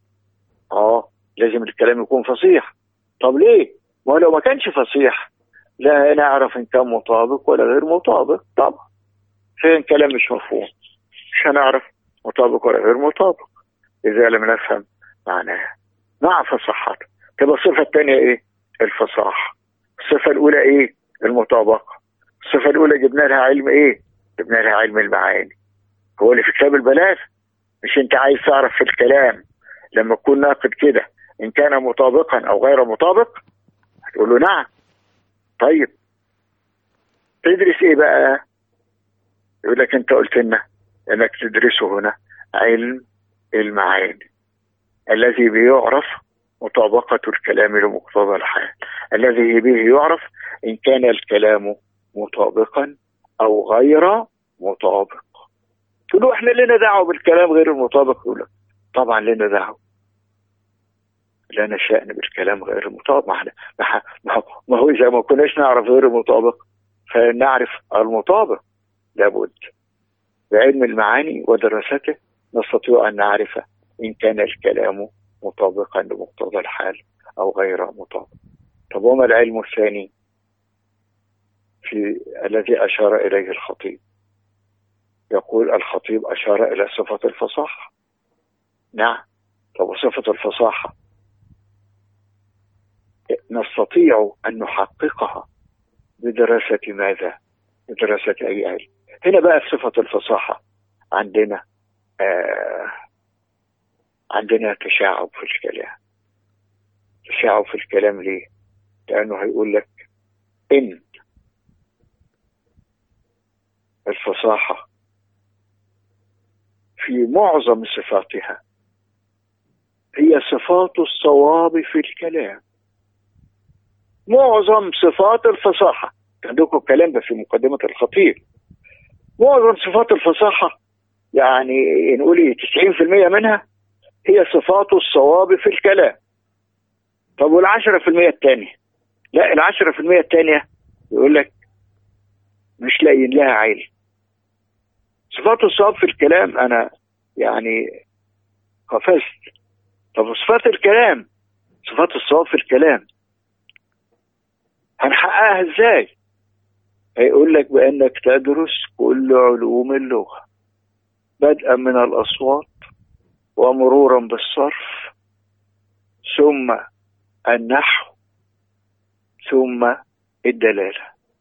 اه لازم الكلام يكون فصيح. طب ليه؟ ما لو ما كانش فصيح لا نعرف ان كان مطابق ولا غير مطابق. طبعا فين كلام مش مفهوم مش هنعرف مطابق ولا غير مطابق اذا لم نفهم معناها. مع فصاحات. تبقى الصفة الثانية ايه؟ الفصاحة. الصفة الاولى ايه؟ المطابقة. الصفة الاولى جبنا لها علم ايه؟ جبنا لها علم المعاني. هو اللي في كتاب البلاغ. مش انت عايز تعرف في الكلام لما تكون ناقد كده ان كان مطابقا او غير مطابق؟ هتقول له نعم. طيب تدرس ايه بقى؟ يقول لك انت قلت لنا انك تدرسه هنا علم المعاني الذي به يعرف مطابقة الكلام لمقتضى الحال، الذي به يعرف ان كان الكلام مطابقا او غير مطابق. تقول له احنا لنا دعوه بالكلام غير المطابق؟ يقول لك طبعا لنا دعوه، لنا شأن بالكلام غير المطابق. ما هو ما هو اذا ما كناش نعرف غير المطابق فنعرف المطابق. لابد بعلم المعاني ودراسته نستطيع ان نعرف ان كان الكلام مطابقا لمقتضى الحال او غير مطابق. طب وما العلم الثاني في الذي اشار اليه الخطيب؟ يقول الخطيب أشار إلى صفة الفصاحة. نعم. طب صفة الفصاحة نستطيع أن نحققها بدراسة ماذا؟ بدراسة أي علم. هنا بقى صفة الفصاحة عندنا آه عندنا تشعب في الكلام. تشعب في الكلام ليه؟ لأنه هيقول لك إن الفصاحة في معظم صفاتها هي صفات الصواب في الكلام. معظم صفات الفصاحة عندكم الكلام ده في مقدمة الخطيب. معظم صفات الفصاحة يعني نقول تسعين في المية منها هي صفات الصواب في الكلام. طب والعشرة في المية الثانية؟ لا العشرة في المية الثانية يقول لك مش لاقيين لها علم. صفات الصواب في الكلام أنا يعني قفزت. طب صفات الكلام، صفات الصواب في الكلام هنحققها ازاي؟ هيقول لك بأنك تدرس كل علوم اللغة بدءا من الأصوات ومرورا بالصرف ثم النحو ثم الدلالة.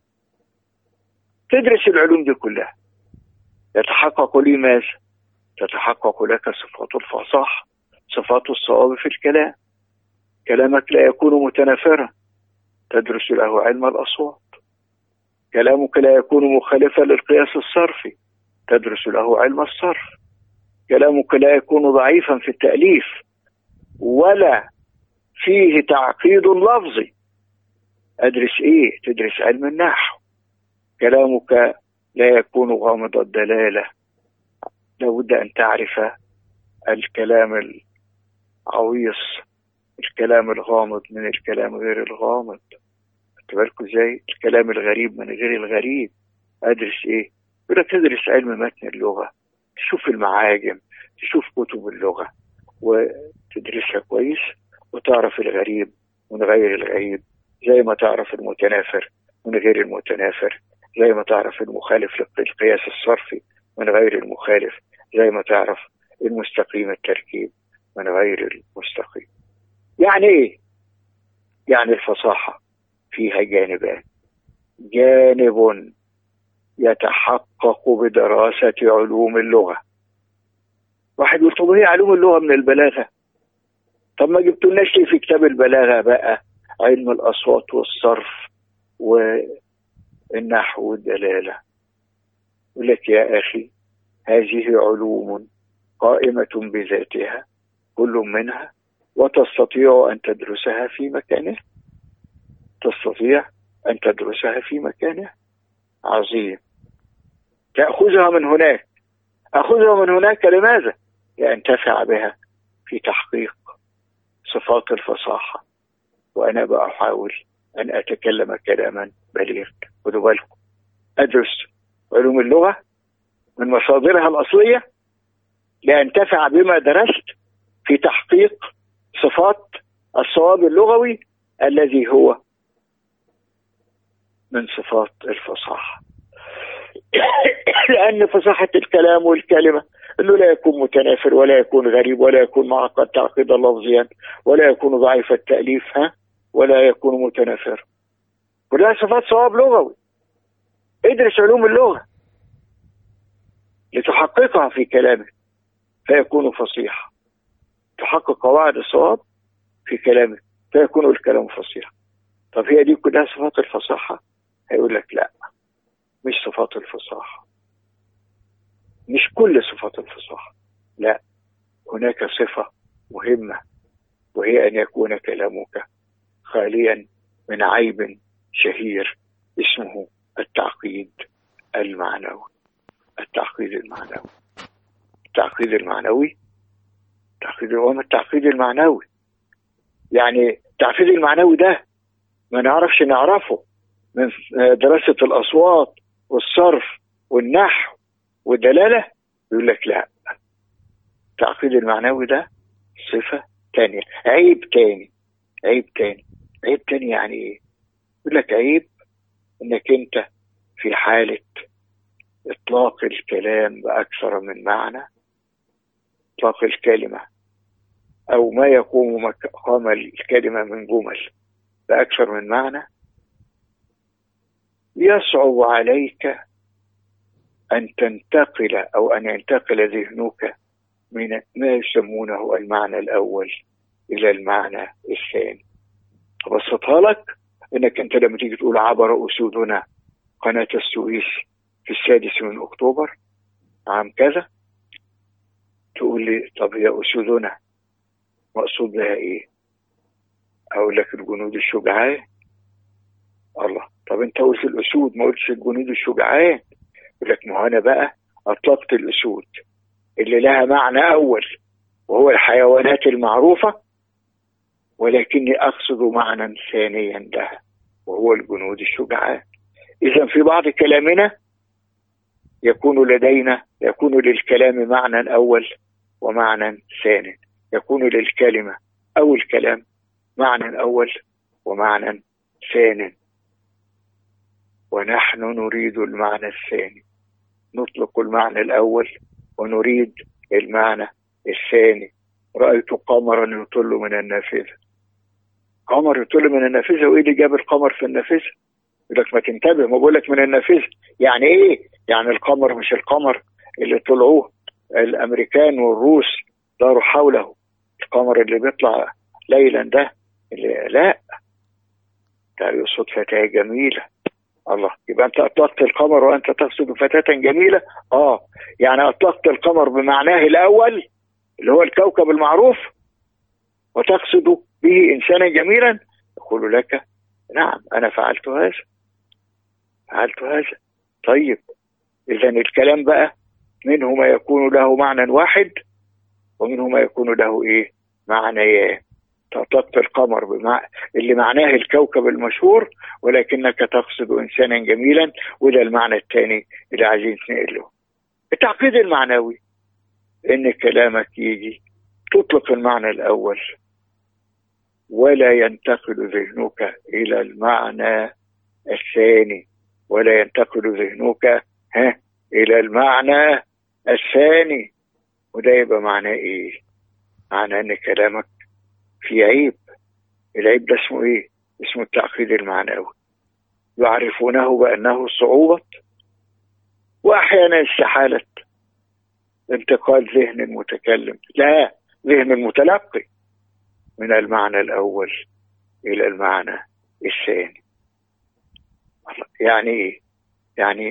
تدرس العلوم دي كلها يتحقق لي ماذا؟ تتحقق لك صفات الفصاحة، صفات الصواب في الكلام. كلامك لا يكون متنافرا تدرس له علم الأصوات. كلامك لا يكون مخالفا للقياس الصرفي تدرس له علم الصرف. كلامك لا يكون ضعيفا في التأليف ولا فيه تعقيد لفظي. أدرس إيه؟ تدرس علم النحو. كلامك لا يكون غامض الدلالة لابد أن تعرف الكلام عويص الكلام الغامض من الكلام غير الغامض. خدت بالكم ازاي؟ الكلام الغريب من غير الغريب. ادرس ايه؟ يقول لك تدرس علم متن اللغه، تشوف المعاجم، تشوف كتب اللغه وتدرسها كويس وتعرف الغريب من غير الغريب، زي ما تعرف المتنافر من غير المتنافر، زي ما تعرف المخالف للقياس الصرفي من غير المخالف، زي ما تعرف المستقيم التركيب من غير المستقيم. يعني ايه؟ يعني الفصاحة فيها جانبان، جانب يتحقق بدراسة علوم اللغة. واحد يقول طب هي علوم اللغة من البلاغة؟ طب ما جبتولناش ليه في كتاب البلاغة بقى علم الأصوات والصرف والنحو والدلالة؟ يقول لك يا أخي هذه علوم قائمة بذاتها كل منها، وتستطيع أن تدرسها في مكانه، تستطيع أن تدرسها في مكانه. عظيم. تأخذها من هناك. أخذها من هناك لماذا؟ لأنتفع بها في تحقيق صفات الفصاحة، وأنا بحاول أن أتكلم كلاما بليغا. خدوا بالكم، أدرس علوم اللغة من مصادرها الأصلية لأنتفع بما درست في تحقيق صفات الصواب اللغوي الذي هو من صفات الفصاحة. لأن فصاحة الكلام والكلمة أنه لا يكون متنافر ولا يكون غريب ولا يكون معقد تعقيدا لفظيا ولا يكون ضعيف التأليف ها ولا يكون متنافر، كلها صفات صواب لغوي. ادرس علوم اللغة لتحققها في كلامك فيكون فصيح، تحقق قواعد الصواب في كلامك فيكون الكلام فصيح. طب هي دي كلها صفات الفصاحة؟ هيقول لك لا، مش صفات الفصاحة، مش كل صفات الفصاحة، لا، هناك صفة مهمة وهي أن يكون كلامك خاليا من عيب شهير اسمه التعقيد المعنوي. التعقيد المعنوي التعقيد المعنوي التعقيد وما التعقيد المعنوي؟ يعني التعقيد المعنوي ده ما نعرفش نعرفه من دراسة الأصوات والصرف والنحو والدلالة؟ يقول لك لا، التعقيد المعنوي ده صفة تانية، عيب تاني عيب تاني عيب تاني يعني ايه؟ يقول لك عيب انك انت في حالة اطلاق الكلام بأكثر من معنى، اطلاق الكلمة او ما يقوم مقام الكلمة من جمل بأكثر من معنى، يصعب عليك أن تنتقل أو أن ينتقل ذهنك من ما يسمونه المعنى الأول إلى المعنى الثاني. أبسطها لك، إنك أنت لما تيجي تقول عبر أسودنا قناة السويس في السادس من أكتوبر عام كذا، تقول لي طب هي أسودنا مقصود بها إيه؟ أقول لك الجنود الشجعان. الله، طب أنت قلت الأسود ما قلتش الجنود الشجعان. يقول لك ما هو أنا بقى أطلقت الأسود اللي لها معنى أول وهو الحيوانات المعروفة، ولكني أقصد معنى ثانيا لها وهو الجنود الشجعان. إذا في بعض كلامنا يكون لدينا يكون للكلام معنى أول ومعنى ثاني، يكون للكلمة أو الكلام معنى أول ومعنى ثاني، ونحن نريد المعنى الثاني، نطلق المعنى الأول ونريد المعنى الثاني. رأيت قمرا يطل من النافذة. قمر يطل من النافذة، وإيه اللي جاب القمر في النافذة؟ يقول لك ما تنتبه، ما بقول لك من النافذة يعني إيه؟ يعني القمر مش القمر اللي طلعوه الأمريكان والروس داروا حوله، القمر اللي بيطلع ليلا ده اللي لا، ده يقصد فتاة جميلة. الله، يبقى أنت أطلقت القمر وأنت تقصد فتاة جميلة؟ آه، يعني أطلقت القمر بمعناه الأول اللي هو الكوكب المعروف وتقصد به إنسانا جميلا؟ يقول لك نعم أنا فعلت هذا فعلت هذا. طيب إذا الكلام بقى منه ما يكون له معنى واحد ومنه ما يكون له إيه؟ معنيان. تطلقت القمر بمع... اللي معناه الكوكب المشهور، ولكنك تقصد إنسانا جميلا، وده المعنى الثاني اللي عايزين نقله. التعقيد المعنوي إن كلامك يجي تطلق المعنى الأول ولا ينتقل ذهنك إلى المعنى الثاني، ولا ينتقل ذهنك ها إلى المعنى الثاني. وده يبقى معناه إيه؟ معناه إن كلامك في عيب. العيب ده اسمه إيه؟ اسمه التعقيد المعنوي. يعرفونه بأنه صعوبة وأحيانا استحالة انتقال ذهن المتكلم، لا، ذهن المتلقي، من المعنى الأول إلى المعنى الثاني. يعني إيه؟ يعني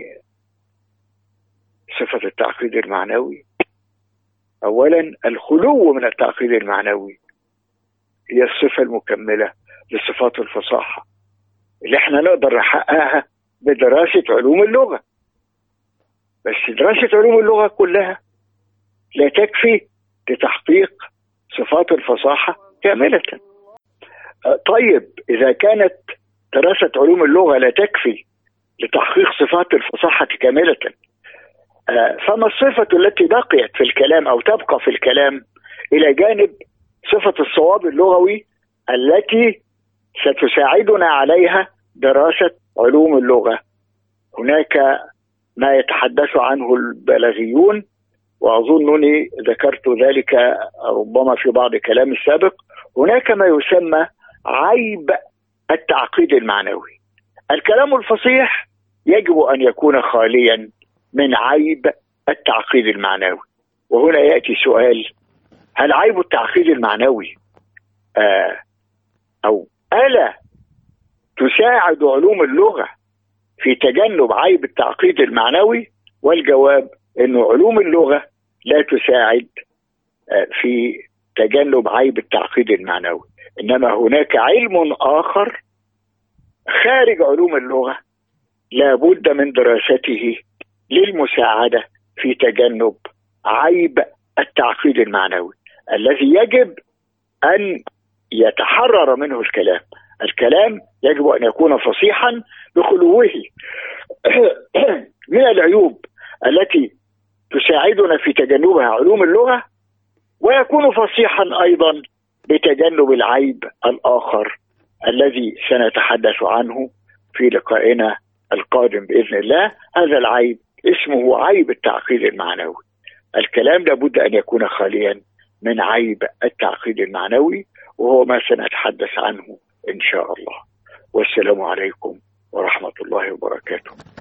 صفة التعقيد المعنوي أولا الخلو من التعقيد المعنوي هي الصفة المكملة لصفات الفصاحة اللي احنا نقدر نحققها بدراسة علوم اللغة. بس دراسة علوم اللغة كلها لا تكفي لتحقيق صفات الفصاحة كاملة. طيب إذا كانت دراسة علوم اللغة لا تكفي لتحقيق صفات الفصاحة كاملة، فما الصفة التي بقيت في الكلام أو تبقى في الكلام إلى جانب صفة الصواب اللغوي التي ستساعدنا عليها دراسة علوم اللغة؟ هناك ما يتحدث عنه البلاغيون، وأظنني ذكرت ذلك ربما في بعض كلامي السابق. هناك ما يسمى عيب التعقيد المعنوي. الكلام الفصيح يجب أن يكون خاليا من عيب التعقيد المعنوي. وهنا يأتي سؤال: هل عيب التعقيد المعنوي آه أو ألا تساعد علوم اللغة في تجنب عيب التعقيد المعنوي؟ والجواب أنه علوم اللغة لا تساعد آه في تجنب عيب التعقيد المعنوي، إنما هناك علم آخر خارج علوم اللغة لا بد من دراسته للمساعدة في تجنب عيب التعقيد المعنوي الذي يجب أن يتحرر منه الكلام. الكلام يجب أن يكون فصيحا بخلوه من العيوب التي تساعدنا في تجنبها علوم اللغة، ويكون فصيحا أيضا بتجنب العيب الآخر الذي سنتحدث عنه في لقائنا القادم بإذن الله. هذا العيب اسمه عيب التعقيد المعنوي. الكلام لابد أن يكون خاليا من عيب التعقيد المعنوي، وهو ما سنتحدث عنه إن شاء الله. والسلام عليكم ورحمة الله وبركاته.